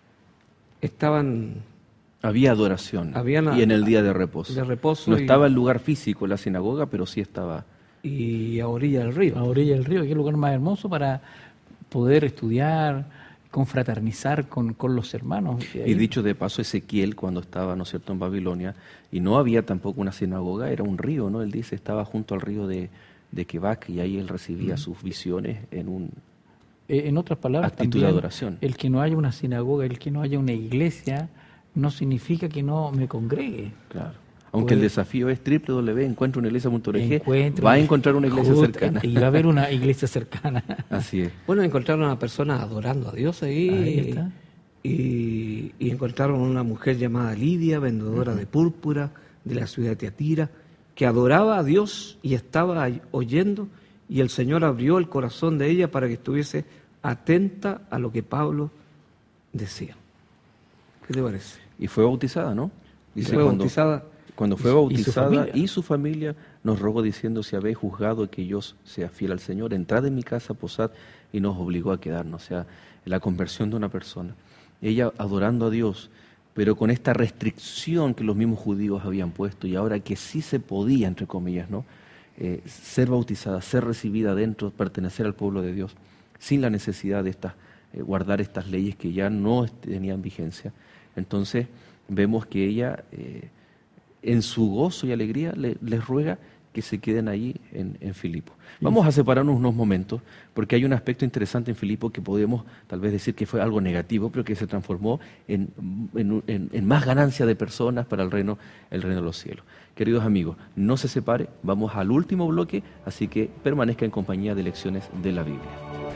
estaban había adoración habían y en el día de reposo. De reposo no y, estaba el lugar físico, la sinagoga, pero sí estaba. Y a orilla del río. A orilla del río, que es el lugar más hermoso para poder estudiar, confraternizar con, con los hermanos. Y dicho de paso, Ezequiel, cuando estaba, ¿no es cierto?, en Babilonia, y no había tampoco una sinagoga, era un río, ¿no? Él dice, estaba junto al río de, de Quebac, y ahí él recibía mm. sus visiones en un eh, en otras palabras, actitud también, de adoración. El que no haya una sinagoga, el que no haya una iglesia, no significa que no me congregue. Claro. Aunque pues, el desafío es doble u doble u doble u punto encuentra una iglesia punto org, va a encontrar una iglesia justo, cercana. Y va a haber una iglesia cercana. Así es. Bueno, encontraron a una persona adorando a Dios ahí. Ahí está. Y, y encontraron una mujer llamada Lidia, vendedora uh-huh. de púrpura de la ciudad de Tiatira, que adoraba a Dios y estaba oyendo, y el Señor abrió el corazón de ella para que estuviese atenta a lo que Pablo decía. ¿Qué te parece? Y fue bautizada, ¿no? Dice fue cuando, bautizada. Cuando fue Y su- y su bautizada familia. y su familia, nos rogó diciendo, si habéis juzgado que yo sea fiel al Señor, entrad en mi casa, posad, y nos obligó a quedarnos. O sea, la conversión de una persona. Ella adorando a Dios, pero con esta restricción que los mismos judíos habían puesto, y ahora que sí se podía, entre comillas, ¿no? Eh, ser bautizada, ser recibida dentro, pertenecer al pueblo de Dios, sin la necesidad de estas, eh, guardar estas leyes que ya no tenían vigencia. Entonces vemos que ella, eh, en su gozo y alegría, le- les ruega que se queden allí en, en Filipo. Vamos a separarnos unos momentos, porque hay un aspecto interesante en Filipo que podemos tal vez decir que fue algo negativo, pero que se transformó en, en- en- en más ganancia de personas para el reino, el reino de los cielos. Queridos amigos, no se separe, vamos al último bloque, así que permanezca en compañía de lecciones de la Biblia.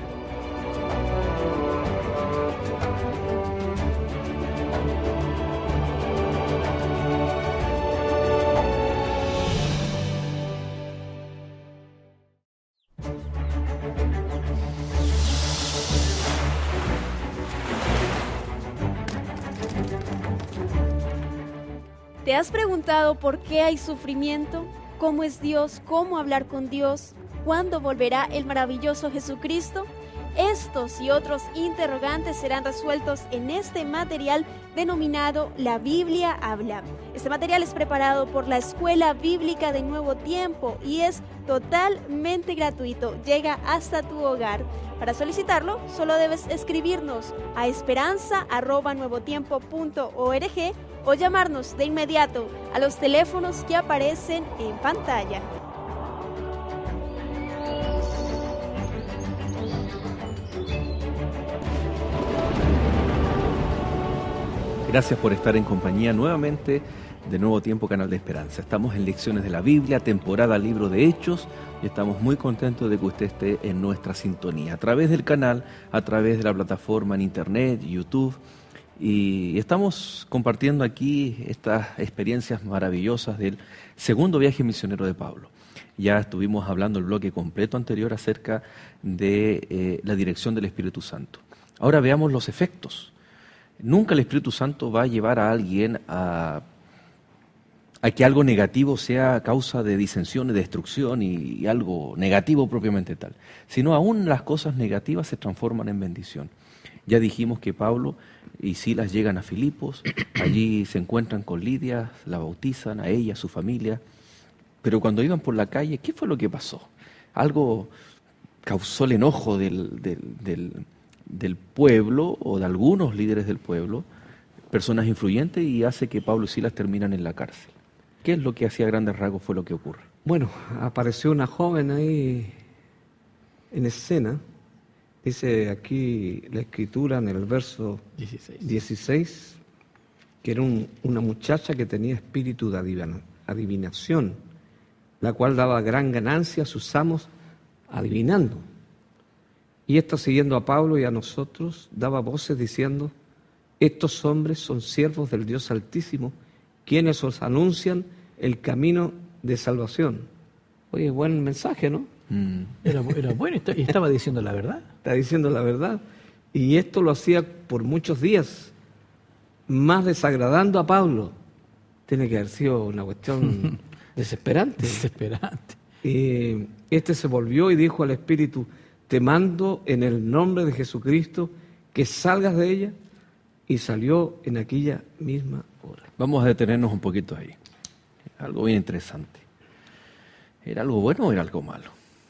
¿Te has preguntado por qué hay sufrimiento? ¿Cómo es Dios? ¿Cómo hablar con Dios? ¿Cuándo volverá el maravilloso Jesucristo? Estos y otros interrogantes serán resueltos en este material denominado La Biblia Habla. Este material es preparado por la Escuela Bíblica de Nuevo Tiempo y es totalmente gratuito. Llega hasta tu hogar. Para solicitarlo, solo debes escribirnos a esperanza arroba nuevotiempo punto org o llamarnos de inmediato a los teléfonos que aparecen en pantalla. Gracias por estar en compañía nuevamente de Nuevo Tiempo, Canal de Esperanza. Estamos en Lecciones de la Biblia, temporada Libro de Hechos, y estamos muy contentos de que usted esté en nuestra sintonía, a través del canal, a través de la plataforma en Internet, YouTube, y estamos compartiendo aquí estas experiencias maravillosas del segundo viaje misionero de Pablo. Ya estuvimos hablando el bloque completo anterior acerca de eh, la dirección del Espíritu Santo. Ahora veamos los efectos. Nunca el Espíritu Santo va a llevar a alguien a, a que algo negativo sea causa de disensión, de destrucción y, y algo negativo propiamente tal, sino aún las cosas negativas se transforman en bendición. Ya dijimos que Pablo y Silas llegan a Filipos, allí se encuentran con Lidia, la bautizan, a ella, a su familia, pero cuando iban por la calle, ¿qué fue lo que pasó? Algo causó el enojo del... del, del del pueblo o de algunos líderes del pueblo, personas influyentes, y hace que Pablo y Silas terminan en la cárcel. ¿Qué es lo que hacía grandes rasgos fue lo que ocurre? Bueno, apareció una joven ahí en escena. Dice aquí la escritura en el verso dieciséis. dieciséis, que era un- una muchacha que tenía espíritu de adivina- adivinación, la cual daba gran ganancia a sus amos adivinando. Y esta, siguiendo a Pablo y a nosotros, daba voces diciendo: estos hombres son siervos del Dios Altísimo, quienes os anuncian el camino de salvación. Oye, buen mensaje, ¿no? Mm. Era, era bueno y esta- y estaba diciendo la verdad. Está diciendo la verdad. Y esto lo hacía por muchos días, más desagradando a Pablo. Tiene que haber sido una cuestión desesperante. Desesperante. Y este se volvió y dijo al espíritu: te mando en el nombre de Jesucristo que salgas de ella. Y salió en aquella misma hora. Vamos a detenernos un poquito ahí. Algo bien interesante. ¿Era algo bueno o era algo malo?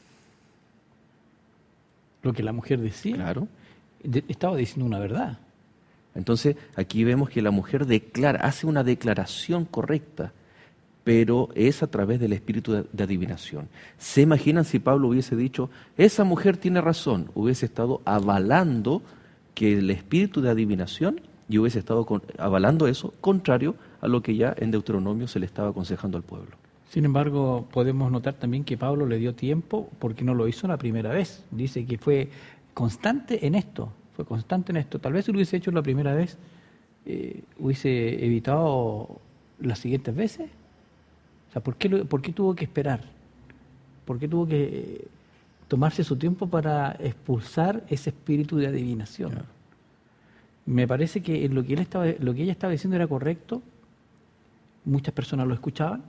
Lo que la mujer decía, Claro. de- estaba diciendo una verdad. Entonces, aquí vemos que la mujer declara, hace una declaración correcta, pero es a través del espíritu de, de adivinación. ¿Se imaginan si Pablo hubiese dicho, esa mujer tiene razón? Hubiese estado avalando que el espíritu de adivinación, y hubiese estado con- avalando eso, contrario a lo que ya en Deuteronomio se le estaba aconsejando al pueblo. Sin embargo, podemos notar también que Pablo le dio tiempo porque no lo hizo la primera vez. Dice que fue constante en esto, fue constante en esto. Tal vez si lo hubiese hecho la primera vez, eh, hubiese evitado las siguientes veces. O sea, ¿por qué, lo- por qué tuvo que esperar? ¿Por qué tuvo que eh, tomarse su tiempo para expulsar ese espíritu de adivinación? Me parece que lo que, él estaba, lo que ella estaba diciendo era correcto, muchas personas lo escuchaban,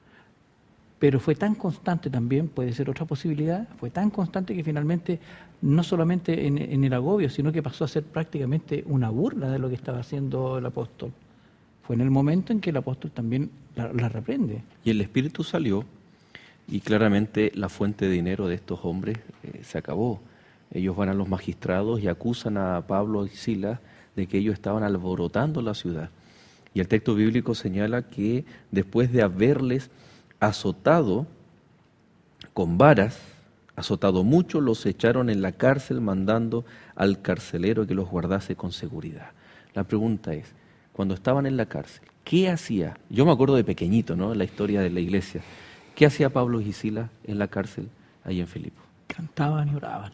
pero fue tan constante también, puede ser otra posibilidad, fue tan constante que finalmente no solamente en, en el agobio, sino que pasó a ser prácticamente una burla de lo que estaba haciendo el apóstol. Fue en el momento en que el apóstol también la, la reprende. Y el espíritu salió y claramente la fuente de dinero de estos hombres eh, se acabó. Ellos van a los magistrados y acusan a Pablo y Silas de que ellos estaban alborotando la ciudad. Y el texto bíblico señala que después de haberles azotado con varas, azotado mucho, los echaron en la cárcel mandando al carcelero que los guardase con seguridad. La pregunta es, cuando estaban en la cárcel, ¿qué hacía? Yo me acuerdo de pequeñito, ¿no? En la historia de la iglesia. ¿Qué hacía Pablo y Silas en la cárcel ahí en Filipo? Cantaban y oraban.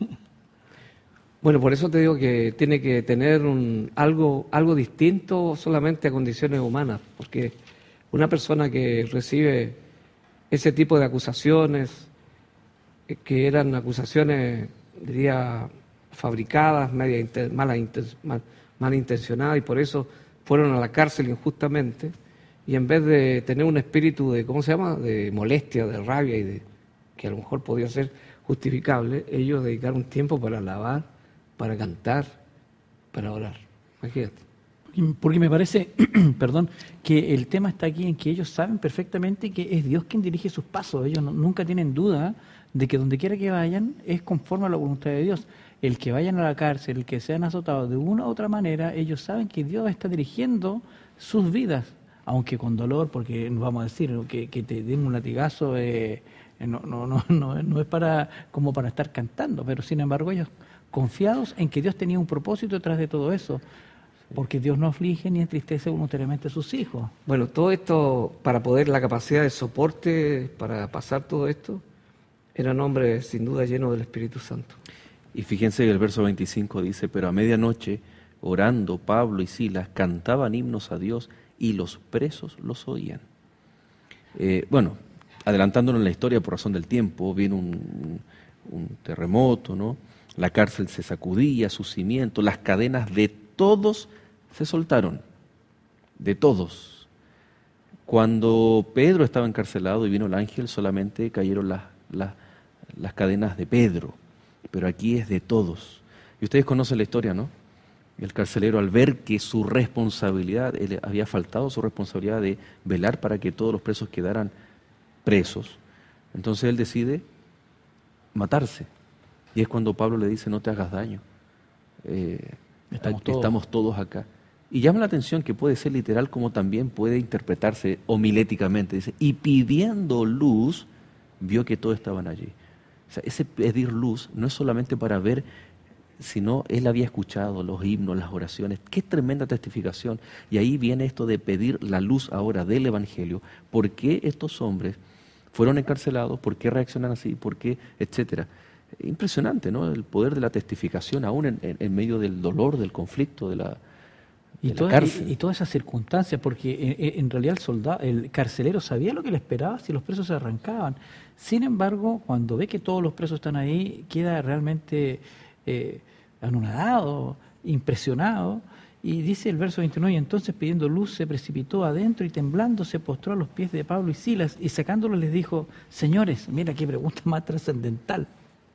Bueno, por eso te digo que tiene que tener un, algo, algo distinto solamente a condiciones humanas, porque una persona que recibe ese tipo de acusaciones, que eran acusaciones, diría, fabricadas, media inter, malas, inter, mal, malintencionadas, y por eso fueron a la cárcel injustamente, y en vez de tener un espíritu de, ¿cómo se llama?, de molestia, de rabia, y de que a lo mejor podía ser justificable, ellos dedicaron tiempo para alabar, para cantar, para orar. Imagínate. Porque me parece, perdón, que el tema está aquí en que ellos saben perfectamente que es Dios quien dirige sus pasos. Ellos no, nunca tienen duda de que donde quiera que vayan es conforme a la voluntad de Dios. El que vayan a la cárcel, el que sean azotados de una u otra manera, ellos saben que Dios está dirigiendo sus vidas, aunque con dolor, porque vamos a decir que, que te den un latigazo eh, no, no, no, no, no es para como para estar cantando, pero sin embargo ellos confiados en que Dios tenía un propósito detrás de todo eso. Porque Dios no aflige ni entristece voluntariamente a sus hijos. Bueno, todo esto, para poder, la capacidad de soporte para pasar todo esto, eran hombres sin duda llenos del Espíritu Santo. Y fíjense que el verso veinticinco dice, pero a medianoche, orando, Pablo y Silas cantaban himnos a Dios y los presos los oían. Eh, bueno, adelantándonos en la historia por razón del tiempo, vino un, un terremoto, ¿no? La cárcel se sacudía, sus cimientos, las cadenas de todos se soltaron, de todos. Cuando Pedro estaba encarcelado y vino el ángel, solamente cayeron las, las, las cadenas de Pedro, pero aquí es de todos. Y ustedes conocen la historia, ¿no? El carcelero, al ver que su responsabilidad, él había faltado su responsabilidad de velar para que todos los presos quedaran presos, entonces él decide matarse. Y es cuando Pablo le dice, no te hagas daño. Eh, Estamos todos. Estamos todos acá. Y llama la atención que puede ser literal como también puede interpretarse homiléticamente. Dice, y pidiendo luz, vio que todos estaban allí. O sea, ese pedir luz no es solamente para ver, sino él había escuchado los himnos, las oraciones. Qué tremenda testificación. Y ahí viene esto de pedir la luz ahora del Evangelio. ¿Por qué estos hombres fueron encarcelados? ¿Por qué reaccionan así? ¿Por qué? Etcétera. Impresionante, ¿no? El poder de la testificación aún en, en, en medio del dolor, del conflicto, de la, de y, la toda, cárcel. Y, y todas esas circunstancias, porque en, en realidad el soldado, el carcelero sabía lo que le esperaba si los presos se arrancaban. Sin embargo, cuando ve que todos los presos están ahí, queda realmente eh, anonadado, impresionado, y dice el verso veintinueve, y entonces pidiendo luz se precipitó adentro y temblando se postró a los pies de Pablo y Silas, y sacándolos les dijo, señores, mira qué pregunta más trascendental.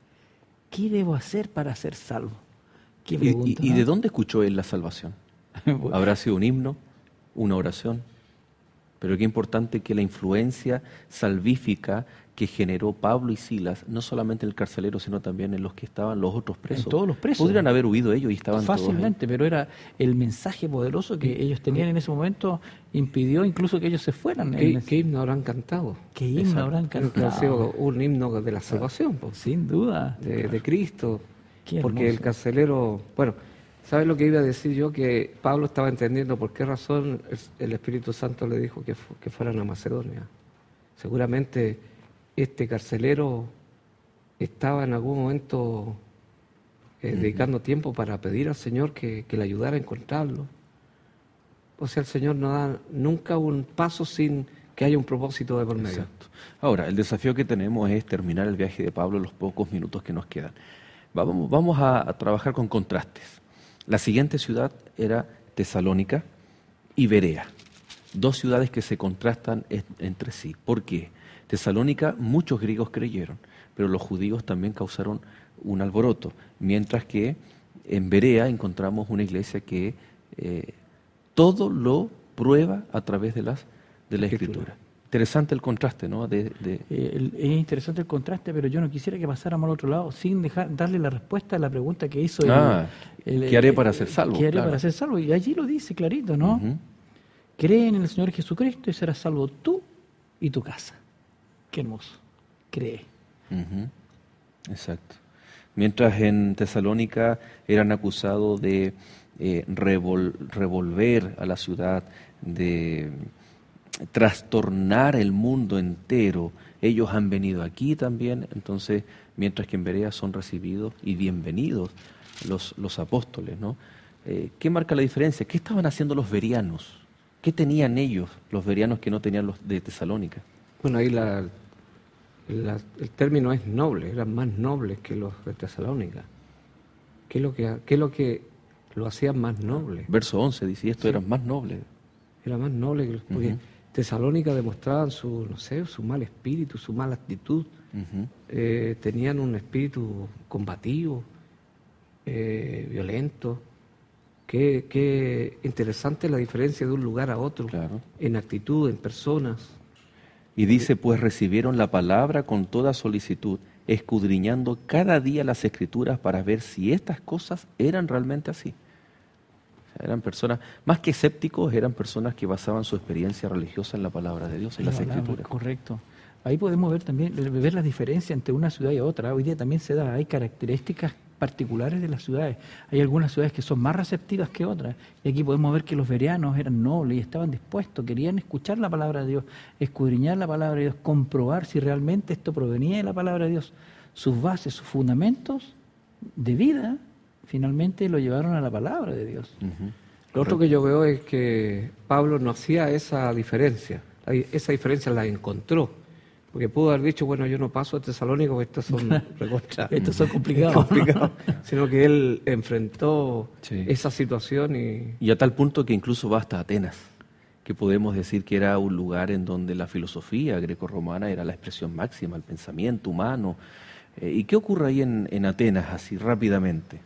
¿Qué debo hacer para ser salvo? ¿Qué pregunta, ¿Y, y, ¿no? ¿Y de dónde escuchó él la salvación? Bueno. ¿Habrá sido un himno, una oración? Pero qué importante que la influencia salvífica que generó Pablo y Silas, no solamente en el carcelero, sino también en los que estaban los otros presos. En todos los presos. Podrían haber huido ellos y estaban fácilmente, todos pero era el mensaje poderoso que ellos tenían en ese momento, impidió incluso que ellos se fueran. ¿Qué, ¿qué himno habrán cantado? ¿Qué himno Exacto. habrán cantado? Creo que ha sido un himno de la salvación. Pues, sin duda. De, de Cristo. Qué porque hermoso. El carcelero, bueno, ¿sabes lo que iba a decir yo? Que Pablo estaba entendiendo por qué razón el Espíritu Santo le dijo que, fu que fueran a Macedonia. Seguramente este carcelero estaba en algún momento eh, uh-huh. dedicando tiempo para pedir al Señor que, que le ayudara a encontrarlo. O sea, el Señor no da nunca un paso sin que haya un propósito de por medio. Exacto. Ahora, el desafío que tenemos es terminar el viaje de Pablo en los pocos minutos que nos quedan. Vamos, vamos a, a trabajar con contrastes. La siguiente ciudad era Tesalónica y Berea. dos ciudades que se contrastan en- entre sí. ¿Por qué? Tesalónica, muchos griegos creyeron, pero los judíos también causaron un alboroto, mientras que en Berea encontramos una iglesia que eh, todo lo prueba a través de las de la Escritura. Escritura. Interesante el contraste, ¿no? De, de- Eh, el- es interesante el contraste, pero yo no quisiera que pasáramos al otro lado sin dejar darle la respuesta a la pregunta que hizo el, Ah, el- ¿qué haré el- para ser salvo? ¿Qué haré Claro. para ser salvo? Y allí lo dice clarito, ¿no? Ujú. Cree en el Señor Jesucristo y serás salvo tú y tu casa. Qué hermoso. Cree. Ujú. Exacto. Mientras en Tesalónica eran acusados de eh, revol- revolver a la ciudad, de trastornar el mundo entero, ellos han venido aquí también, entonces, mientras que en Berea son recibidos y bienvenidos los, los apóstoles, ¿no? Eh, ¿Qué marca la diferencia? ¿Qué estaban haciendo los bereanos? ¿Qué tenían ellos, los bereanos, que no tenían los de Tesalónica? Bueno, ahí la, la- el término es noble, eran más nobles que los de Tesalónica. ¿Qué es lo que, qué es lo, que lo hacían más noble? Verso once dice, y esto Sí. eran más nobles. Era más noble que los, porque Ujú. Tesalónica demostraban su, no sé, su mal espíritu, su mala actitud. Ujú. Eh, tenían un espíritu combativo, eh, violento. Qué, qué interesante la diferencia de un lugar a otro, Claro. en actitud, en personas. Y dice, pues recibieron la palabra con toda solicitud, escudriñando cada día las Escrituras para ver si estas cosas eran realmente así. O sea, eran personas, más que escépticos, eran personas que basaban su experiencia religiosa en la palabra de Dios, en La las palabra, Escrituras. correcto. Ahí podemos ver también, ver la diferencia entre una ciudad y otra. Hoy día también se da, hay características particulares de las ciudades. Hay algunas ciudades que son más receptivas que otras. Y aquí podemos ver que los bereanos eran nobles y estaban dispuestos, querían escuchar la palabra de Dios, escudriñar la palabra de Dios, comprobar si realmente esto provenía de la palabra de Dios. Sus bases, sus fundamentos de vida, finalmente lo llevaron a la palabra de Dios. Ujú. Lo otro que yo veo es que Pablo no hacía esa diferencia. La- Esa diferencia la encontró. Porque pudo haber dicho, bueno, yo no paso a Tesalónica porque estos son recontra Estos son complicados. complicados. Sino que él enfrentó Sí. esa situación y Y a tal punto que incluso va hasta Atenas, que podemos decir que era un lugar en donde la filosofía grecorromana era la expresión máxima, el pensamiento humano. Eh, ¿Y qué ocurre ahí en, en Atenas, así rápidamente?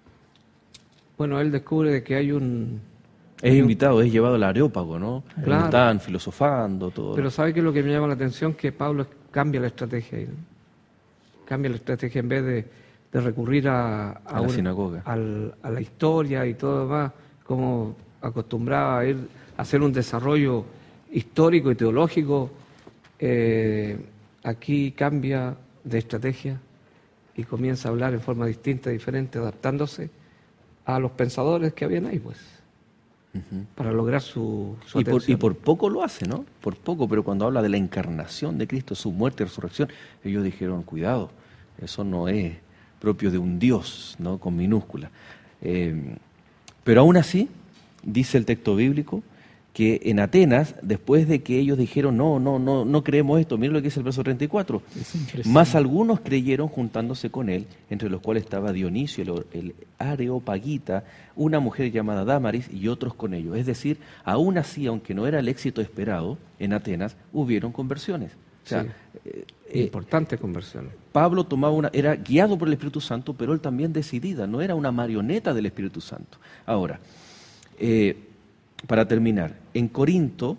bueno, él descubre de que hay un... Es invitado, es llevado al Areópago, ¿no? Donde Claro. Estaban filosofando, todo. Pero ¿sabe qué es lo que me llama la atención? Que Pablo cambia la estrategia ahí, ¿no? Cambia la estrategia en vez de, de recurrir a, A la sinagoga. al- a la historia y todo lo demás, como acostumbraba a ir a hacer un desarrollo histórico y teológico. eh, aquí cambia de estrategia y comienza a hablar en forma distinta, diferente, adaptándose a los pensadores que habían ahí, pues, Ujú. para lograr su, su Y por, y atención. por poco lo hace, ¿no? Por poco, pero cuando habla de la encarnación de Cristo, su muerte y resurrección, ellos dijeron, cuidado, eso no es propio de un Dios, ¿no? Con minúscula. Eh, pero aún así, dice el texto bíblico, que en Atenas, después de que ellos dijeron, no, no, no, no creemos esto, miren lo que dice el verso treinta y cuatro, Es impresionante. más algunos creyeron juntándose con él, entre los cuales estaba Dionisio, el, el Areopagita, una mujer llamada Dámaris y otros con ellos. Es decir, aún así, aunque no era el éxito esperado, en Atenas hubieron conversiones. O sea, Sí. eh, eh, Importante conversión. Pablo tomaba una, era guiado por el Espíritu Santo, pero él también decidida, no era una marioneta del Espíritu Santo. Ahora, eh, para terminar, en Corinto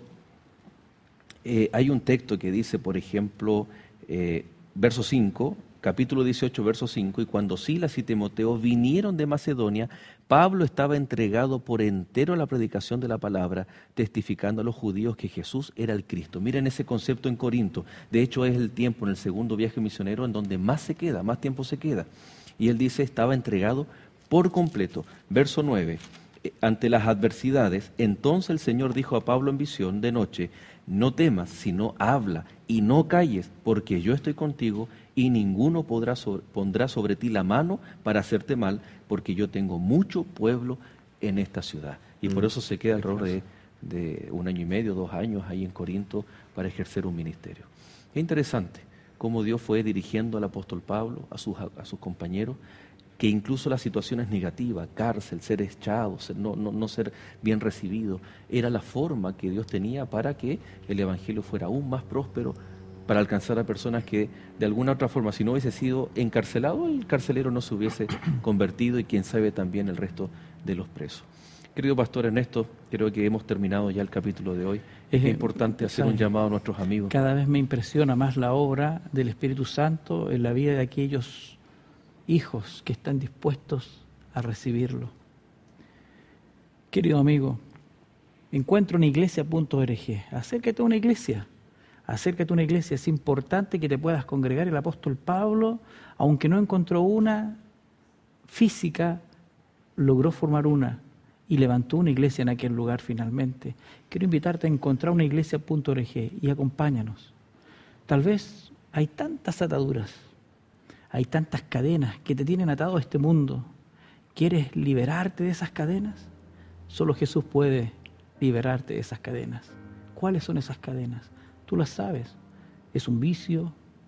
eh, hay un texto que dice, por ejemplo, eh, verso cinco, capítulo dieciocho, verso cinco, y cuando Silas y Timoteo vinieron de Macedonia, Pablo estaba entregado por entero a la predicación de la palabra, testificando a los judíos que Jesús era el Cristo. Miren ese concepto en Corinto. De hecho, es el tiempo en el segundo viaje misionero en donde más se queda, más tiempo se queda. Y él dice, estaba entregado por completo. Verso nueve. Ante las adversidades, entonces el Señor dijo a Pablo en visión de noche, no temas, sino habla y no calles, porque yo estoy contigo y ninguno podrá sobre, pondrá sobre ti la mano para hacerte mal, porque yo tengo mucho pueblo en esta ciudad. Y por eso se queda alrededor de, de un año y medio, dos años ahí en Corinto para ejercer un ministerio. Es interesante cómo Dios fue dirigiendo al apóstol Pablo, a sus, a sus compañeros, que incluso las situaciones negativas, cárcel, ser echado, ser, no, no, no ser bien recibido, era la forma que Dios tenía para que el Evangelio fuera aún más próspero, para alcanzar a personas que de alguna otra forma, si no hubiese sido encarcelado, el carcelero no se hubiese convertido y quién sabe también el resto de los presos. Querido Pastor Ernesto, creo que hemos terminado ya el capítulo de hoy. Es eh, importante hacer un llamado a nuestros amigos. Cada vez me impresiona más la obra del Espíritu Santo en la vida de aquellos hijos que están dispuestos a recibirlo. Querido amigo, encuentro una iglesia punto org. Acércate a una iglesia. Acércate a una iglesia. Es importante que te puedas congregar. El apóstol Pablo, aunque no encontró una física, logró formar una y levantó una iglesia en aquel lugar finalmente. Quiero invitarte a encontrar una iglesia punto org y acompáñanos. Tal vez hay tantas ataduras, hay tantas cadenas que te tienen atado a este mundo. ¿Quieres liberarte de esas cadenas? Solo Jesús puede liberarte de esas cadenas. ¿Cuáles son esas cadenas? Tú las sabes. ¿Es un vicio?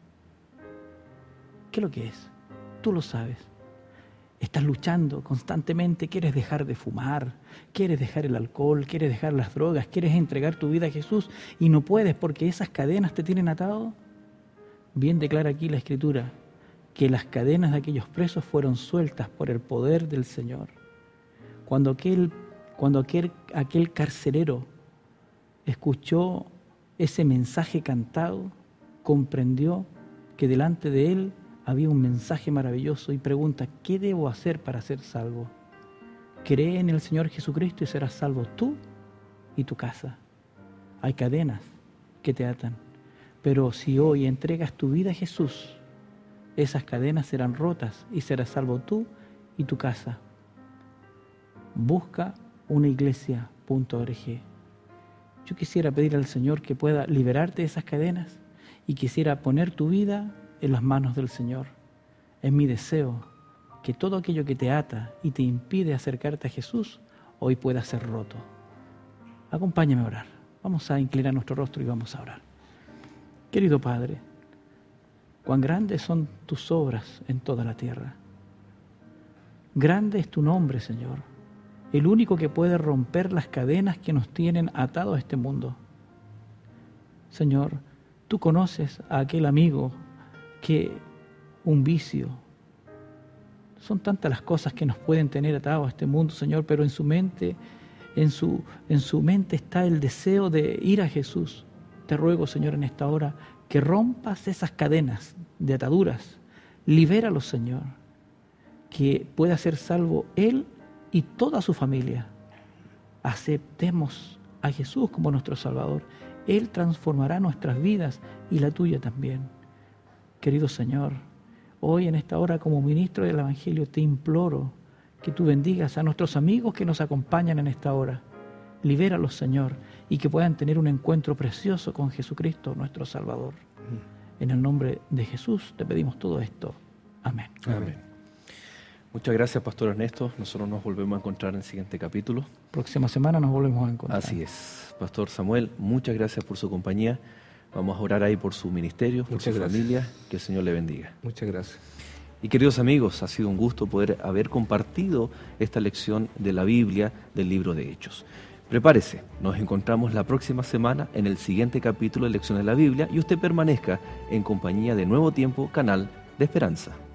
¿Qué es lo que es? Tú lo sabes. Estás luchando constantemente, quieres dejar de fumar, quieres dejar el alcohol, quieres dejar las drogas, quieres entregar tu vida a Jesús y no puedes porque esas cadenas te tienen atado. Bien declara aquí la Escritura que las cadenas de aquellos presos fueron sueltas por el poder del Señor. Cuando aquel, cuando aquel, aquel carcelero escuchó ese mensaje cantado, comprendió que delante de él había un mensaje maravilloso y pregunta, ¿qué debo hacer para ser salvo? Cree en el Señor Jesucristo y serás salvo tú y tu casa. Hay cadenas que te atan, pero si hoy entregas tu vida a Jesús, esas cadenas serán rotas y serás salvo tú y tu casa. Busca una iglesia punto org. Yo quisiera pedir al Señor que pueda liberarte de esas cadenas y quisiera poner tu vida en las manos del Señor. Es mi deseo que todo aquello que te ata y te impide acercarte a Jesús hoy pueda ser roto. Acompáñame a orar. Vamos a inclinar nuestro rostro y vamos a orar. Querido Padre, cuán grandes son tus obras en toda la tierra. Grande es tu nombre, Señor, el único que puede romper las cadenas que nos tienen atados a este mundo. Señor, tú conoces a aquel amigo que un vicio, son tantas las cosas que nos pueden tener atados a este mundo, Señor, pero en su mente, en su, en su mente está el deseo de ir a Jesús. Te ruego, Señor, en esta hora, que rompas esas cadenas de ataduras. Libéralos, Señor, que pueda ser salvo él y toda su familia. Aceptemos a Jesús como nuestro Salvador. Él transformará nuestras vidas y la tuya también. Querido Señor, hoy en esta hora como ministro del Evangelio te imploro que tú bendigas a nuestros amigos que nos acompañan en esta hora. Libéralos, Señor, y que puedan tener un encuentro precioso con Jesucristo, nuestro Salvador. En el nombre de Jesús te pedimos todo esto. Amén. Amén. Muchas gracias, Pastor Ernesto. Nosotros nos volvemos a encontrar en el siguiente capítulo. Próxima semana nos volvemos a encontrar. Así es. Pastor Samuel, muchas gracias por su compañía. Vamos a orar ahí por su ministerio, por Muchas su gracias. familia. Que el Señor le bendiga. Muchas gracias. Y queridos amigos, ha sido un gusto poder haber compartido esta lección de la Biblia del libro de Hechos. Prepárese, nos encontramos la próxima semana en el siguiente capítulo de Lecciones de la Biblia y usted permanezca en compañía de Nuevo Tiempo, canal de Esperanza.